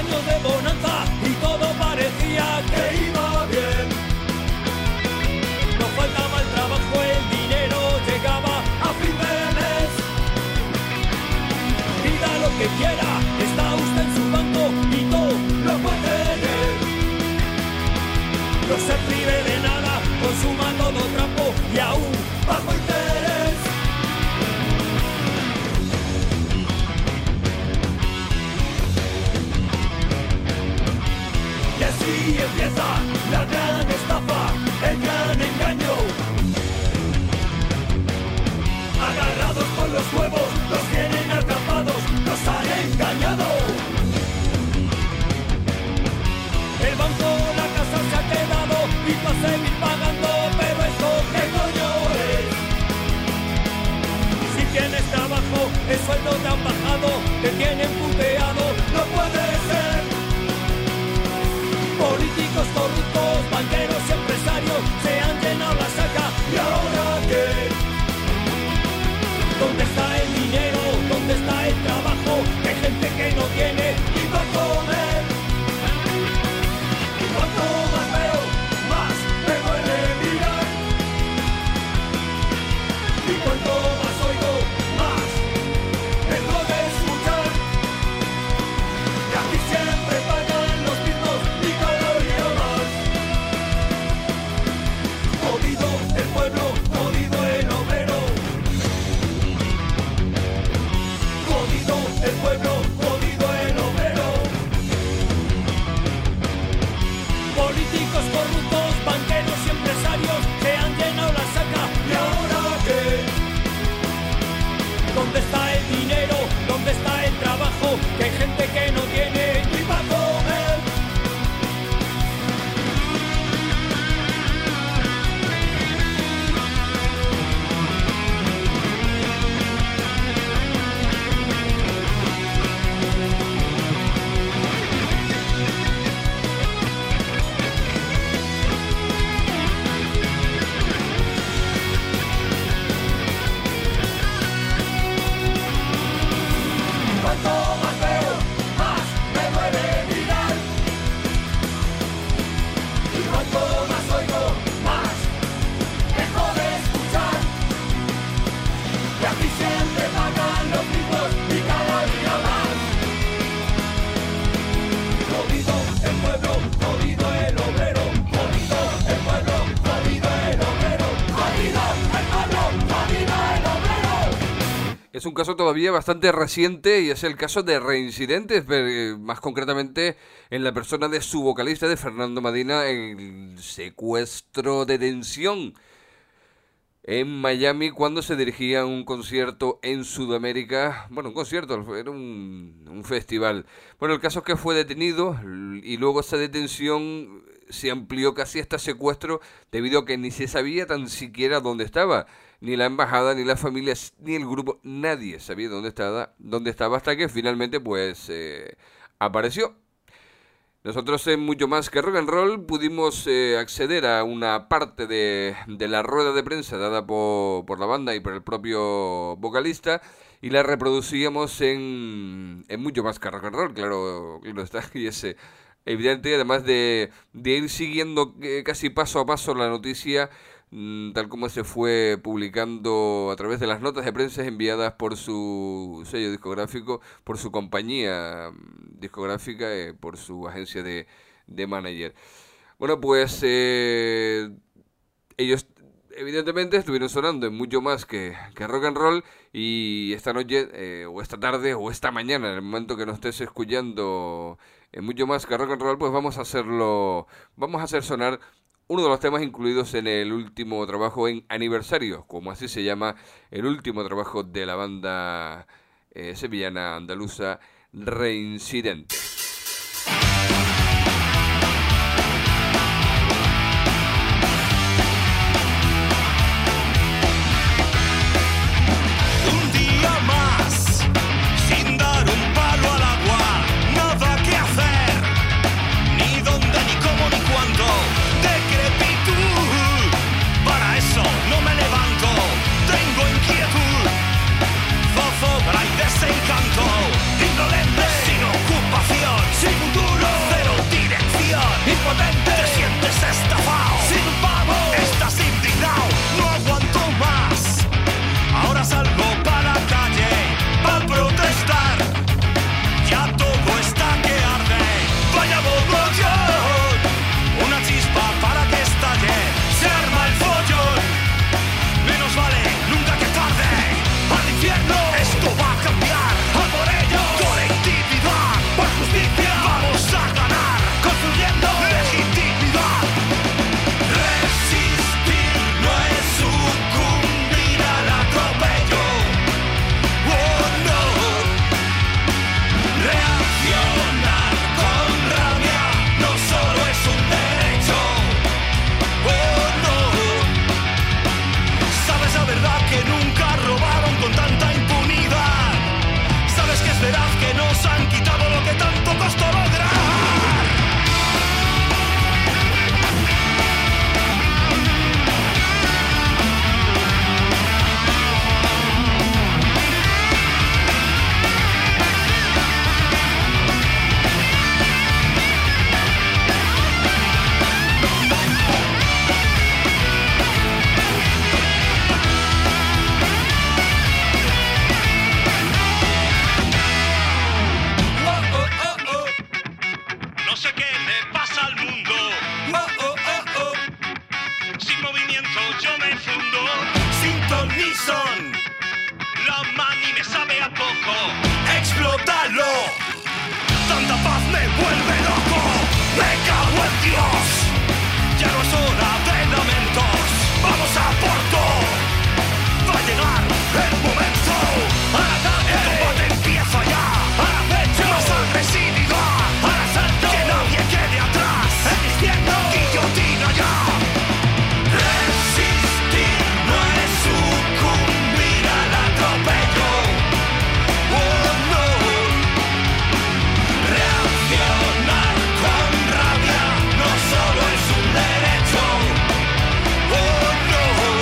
años de bonanza y todo parecía que iba bien. No faltaba el trabajo, el dinero llegaba a fin de mes. Pida lo que quiera, está usted en su banco y todo lo puede tener. No se prive de nada, consuma todo trapo y aún bajo interés. Y así empieza la gran estafa, el gran engaño. Agarrados por los huevos, los tienen atrapados, los han engañado. El banco, la casa se ha quedado y va a seguir pagando, pero esto qué coño es. Si tienes trabajo, el sueldo te han bajado, te tienen puteado, no puede ser. Políticos corruptos, banqueros y empresarios se han llenado la saca, ¿y ahora qué? ¿Dónde está el dinero? ¿Dónde está el trabajo? Hay gente que no tiene ni para comer. Y cuanto más veo, más me duele mirar. Y cuanto más oigo, más me jode escuchar. Y aquí siempre pagan los mismos y cada día más. Jodido el pueblo, jodido el obrero. Jodido el pueblo, jodido el obrero. Políticos corruptos, banqueros y empresarios se han llenado la saca, ¿y ahora qué? ¿Dónde está el dinero? ¿Dónde está el trabajo? Que hay gente que no tiene ni para comer. Cuanto más veo, más me duele mirar. Y cuanto más oigo, más me jode escuchar. Y aquí siempre pagan los mismos y cada día más. Jodido el pueblo, jodido el obrero. Jodido el pueblo, jodido el obrero. Jodido el pueblo, jodido el obrero. Es un caso todavía bastante reciente y es el caso de reincidentes, más concretamente en la persona de su vocalista, de Fernando Medina, el secuestro, detención en Miami cuando se dirigía a un concierto en Sudamérica. Bueno, un concierto, era un festival. Bueno, el caso es que fue detenido y luego esa detención se amplió casi hasta secuestro debido a que ni se sabía tan siquiera dónde estaba. Ni la embajada, ni la familia, ni el grupo, nadie sabía dónde estaba hasta que finalmente pues apareció. Nosotros en Mucho Más que Rock and Roll pudimos acceder a una parte de la rueda de prensa dada por la banda y por el propio vocalista y la reproducíamos en Mucho Más que Rock and Roll, claro está, y es evidente, además de ir siguiendo casi paso a paso la noticia, tal como se fue publicando a través de las notas de prensa enviadas por su sello discográfico, por su compañía discográfica, por su agencia de manager. Bueno, pues ellos evidentemente estuvieron sonando en Mucho Más que Rock and Roll, y esta noche, o esta tarde, o esta mañana, en el momento que nos estés escuchando en Mucho Más que Rock and Roll, pues vamos a hacer sonar uno de los temas incluidos en el último trabajo en aniversario, como así se llama el último trabajo de la banda sevillana andaluza Reincidente. Un día más, sin dar un palo al agua, nada que hacer, ni dónde, ni cómo, ni cuándo. Decrepitud, para eso no me levanto, tengo inquietud, zozobra y desencanto, indolente, sin ocupación. difundo. Sin ton ni son, la mani me sabe a poco. Explótalo, tanta paz me vuelve loco. Me cago en Dios, ya no es hora de lamentos. Vamos a por todo, va a llegar el momento. El combate empieza ya, más agresividad, que nadie quede atrás. Guillotina ya. Resistir no es sucumbir al atropello. Oh no. Reaccionar con rabia no solo es un derecho. Oh no.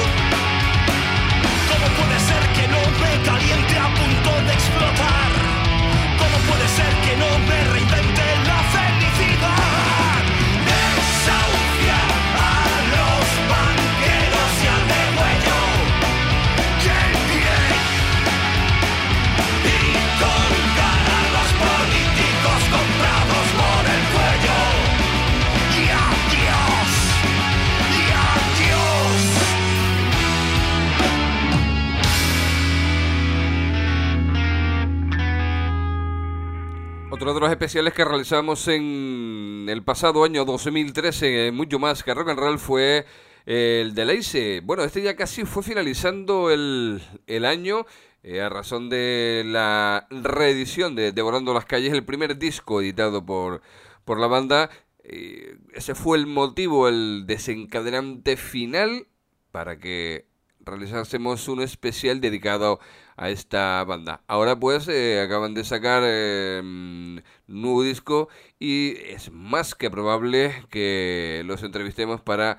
¿Cómo puede ser que no me caliente a punto de explotar? ¿Cómo puede ser que no me reinvente la felicidad? Desahucia a los banqueros y al degüello. ¡Qué bien! Y colgar a los políticos comprados por el cuello. Y adiós. Y adiós. Otro de los especiales que realizamos en el pasado año 2013, mucho más que rock and roll, fue el de Leise. Bueno, este ya casi fue finalizando el año, a razón de la reedición de Devorando las Calles, el primer disco editado por la banda. Ese fue el motivo, el desencadenante final para que realizásemos un especial dedicado a esta banda. Ahora pues acaban de sacar nuevo disco y es más que probable que los entrevistemos para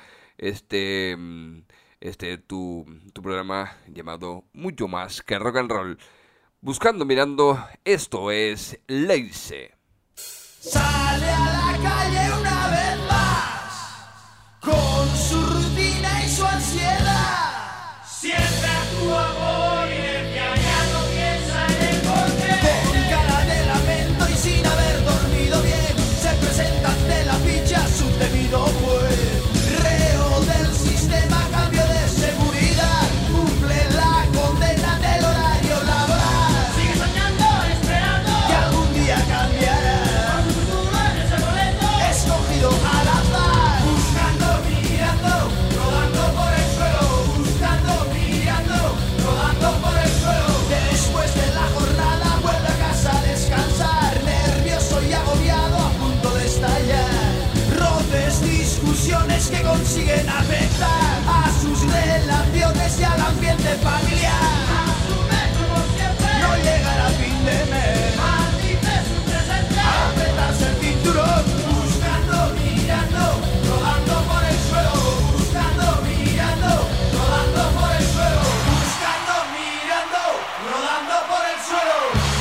tu programa llamado Mucho Más que Rock and Roll. Buscando, mirando, esto es Leise. Sale a la calle una vez más, con su rutina y su ansiedad. Siempre actúa por inercia, ya no piensa en el porqué. Con cara de lamento y sin haber dormido bien, se presenta ante la ficha su debido juez. Reo del sistema, cambio de seguridad, cumple la condena del horario laboral. Sigue soñando, esperando que algún día cambiará. Con su futuro en ese boleto, escogido al azar. Buscando, mirando, rodando por el suelo. Buscando, mirando, rodando por el suelo. Después de la jornada vuelve a casa a descansar, nervioso y agobiado, a punto de estallar. Roces, discusiones que consiguen afectar a sus relaciones y al ambiente familiar. Asume como siempre, no llegará a fin de mes. Maldice su presente, apretarse el cinturón. Buscando, mirando, rodando por el suelo. Buscando, mirando, rodando por el suelo. Buscando, mirando, rodando por el suelo.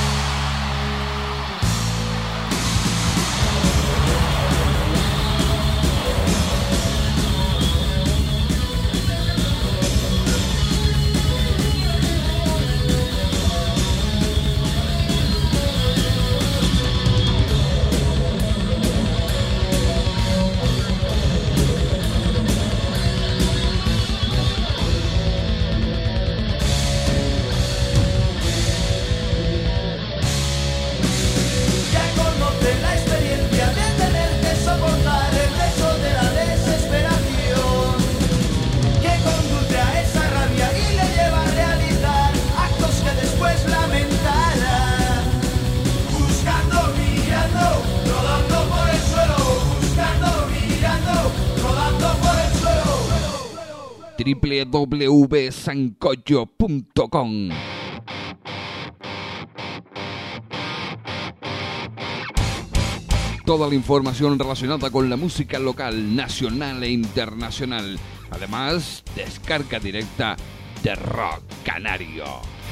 Ya conoce la experiencia de tener que soportar el peso de la desesperación que conduce a esa rabia y le lleva a realizar actos que después lamentará. Buscando, mirando, rodando por el suelo. Buscando, mirando, rodando por el suelo. www.sancocho.com. Toda la información relacionada con la música local, nacional e internacional. Además, descarga directa de Rock Canario.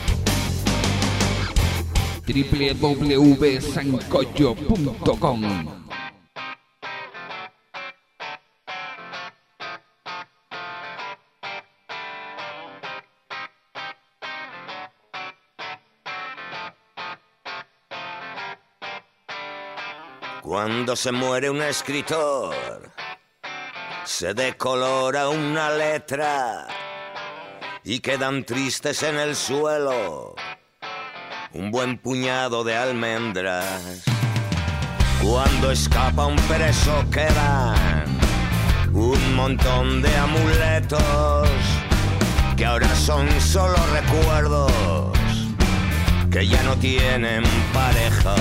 www.sancocho.com. Cuando se muere un escritor, se decolora una letra y quedan tristes en el suelo un buen puñado de almendras. Cuando escapa un preso quedan un montón de amuletos que ahora son solo recuerdos, que ya no tienen pareja.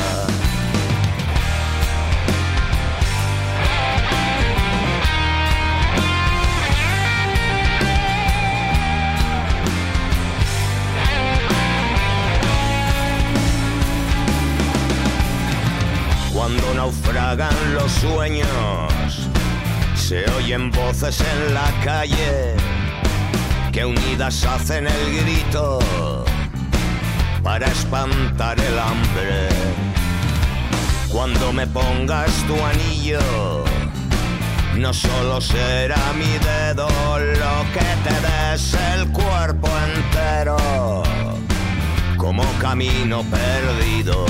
Cuando naufragan los sueños, se oyen voces en la calle que unidas hacen el grito para espantar el hambre. Cuando me pongas tu anillo, no solo será mi dedo lo que te des el cuerpo entero, como camino perdido.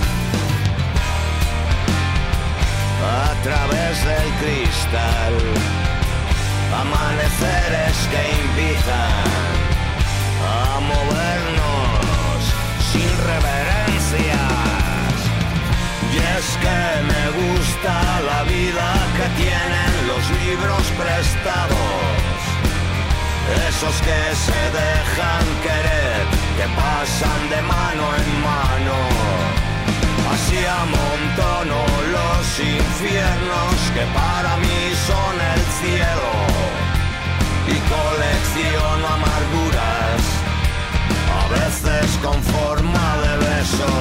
A través del cristal, amaneceres que invitan a movernos sin reverencias. Y es que me gusta la vida que tienen los libros prestados, esos que se dejan querer, que pasan de mano en mano. Así amontono los infiernos que para mí son el cielo y colecciono amarguras, a veces con forma de beso.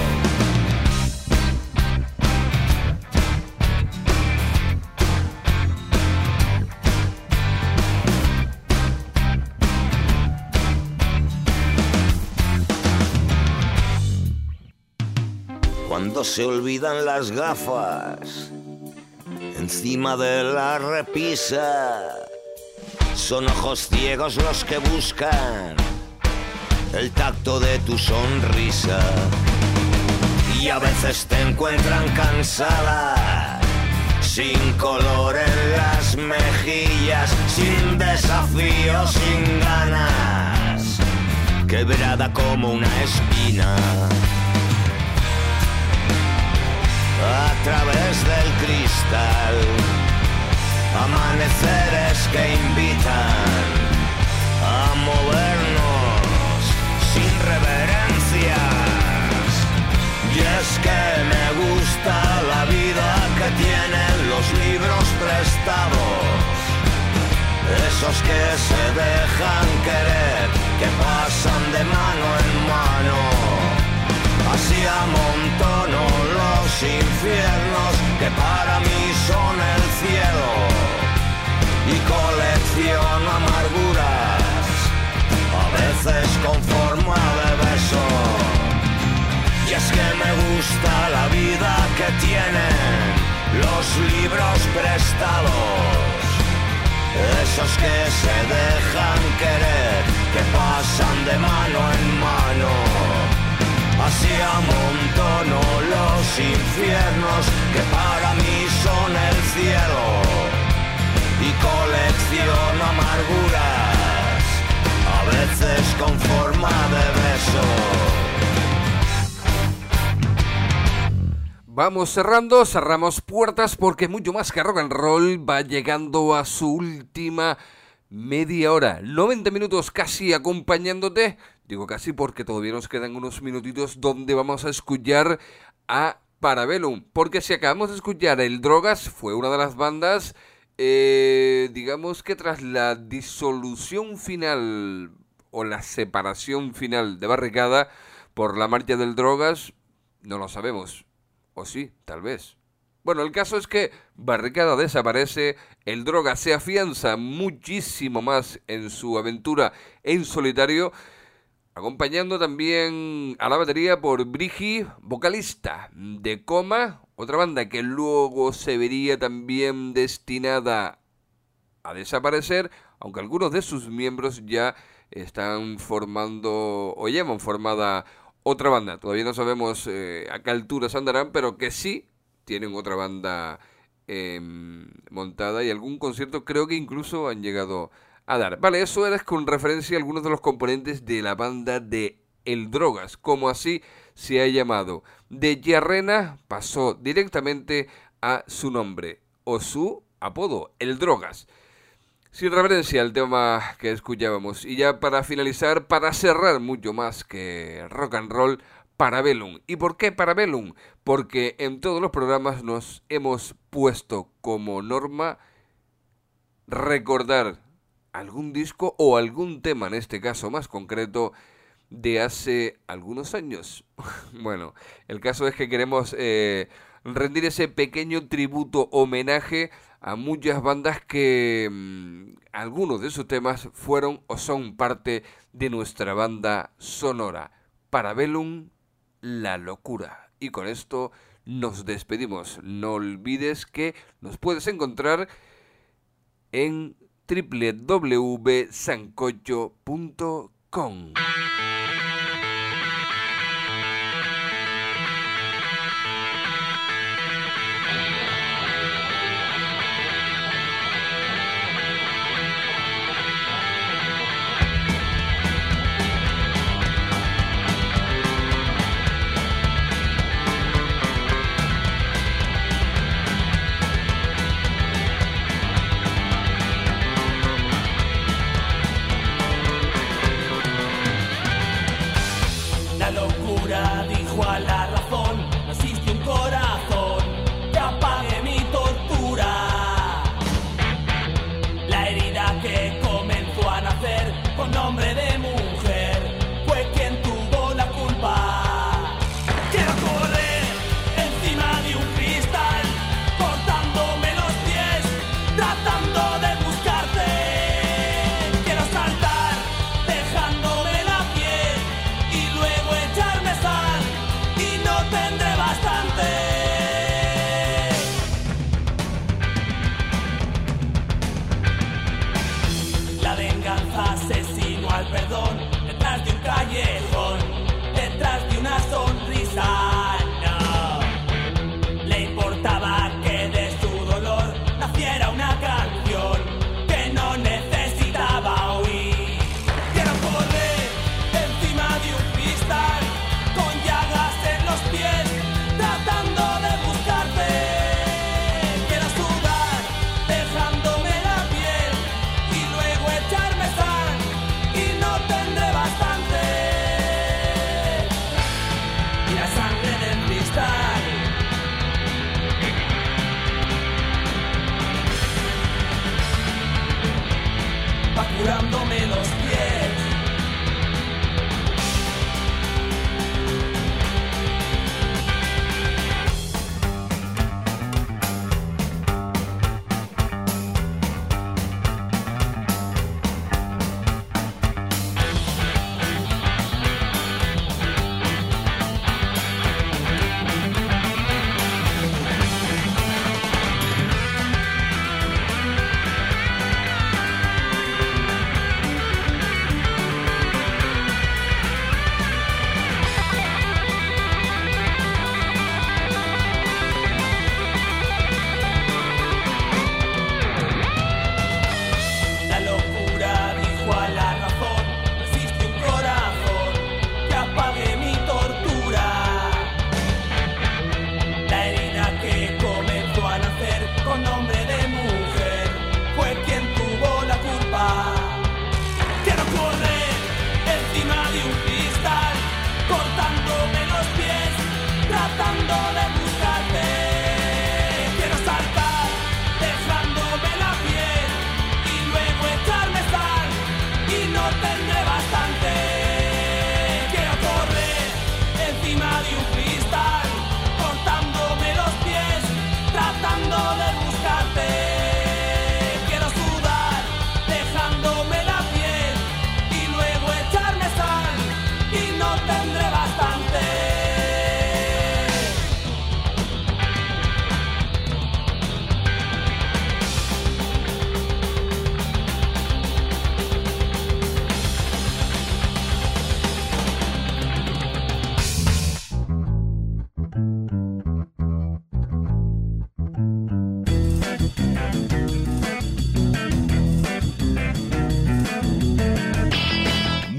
Cuando se olvidan las gafas encima de la repisa, son ojos ciegos los que buscan el tacto de tu sonrisa. Y a veces te encuentran cansada, sin color en las mejillas, sin desafío, sin ganas, quebrada como una espina. A través del cristal, amaneceres que invitan a movernos sin reverencias. Y es que me gusta la vida que tienen los libros prestados, esos que se dejan querer, que pasan de mano en mano. Así amontono los infiernos que para mí son el cielo y colecciono amarguras, a veces con forma de beso. Y es que me gusta la vida que tienen los libros prestados, esos que se dejan querer, que pasan de mano en mano. Así amontono los infiernos que para mí son el cielo y colecciono amarguras, a veces con forma de beso. Vamos cerramos puertas porque mucho más que rock and roll va llegando a su última media hora, 90 minutos casi acompañándote. Digo casi porque todavía nos quedan unos minutitos donde vamos a escuchar a Parabellum. Porque si acabamos de escuchar el Drogas, fue una de las bandas, digamos que tras la disolución final o la separación final de Barricada por la marcha del Drogas, no lo sabemos. O sí, tal vez. Bueno, el caso es que Barricada desaparece, el Drogas se afianza muchísimo más en su aventura en solitario, acompañando también a la batería por Brigi, vocalista de Coma, otra banda que luego se vería también destinada a desaparecer, aunque algunos de sus miembros ya están formando o llevan formada otra banda. Todavía no sabemos a qué alturas andarán, pero que sí tienen otra banda montada y algún concierto creo que incluso han llegado a dar. Vale, eso era con referencia a algunos de los componentes de la banda de El Drogas, como así se ha llamado. De Yarrena pasó directamente a su nombre o su apodo, El Drogas. Sin referencia al tema que escuchábamos. Y ya para finalizar, para cerrar mucho más que rock and roll, Parabellum. ¿Y por qué Parabellum? Porque en todos los programas nos hemos puesto como norma recordar algún disco o algún tema, en este caso más concreto, de hace algunos años. Bueno, el caso es que queremos rendir ese pequeño tributo, homenaje a muchas bandas que algunos de sus temas fueron o son parte de nuestra banda sonora. Parabellum, La Locura. Y con esto nos despedimos. No olvides que nos puedes encontrar en www.sancocho.com.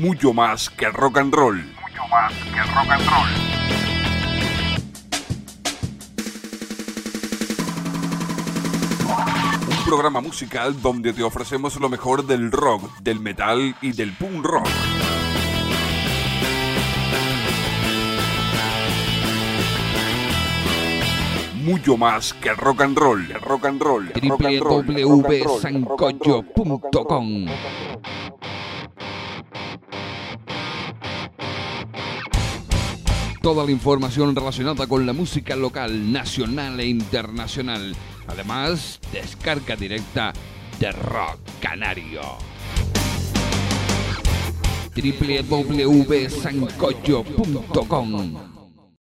mucho más que rock and roll. Mucho más que rock and roll. Un programa musical donde te ofrecemos lo mejor del rock, del metal y del punk rock. Mucho más que rock and roll, www.sancocho.com. Toda la información relacionada con la música local, nacional e internacional. Además, descarga directa de Rock Canario. www.sancocho.com.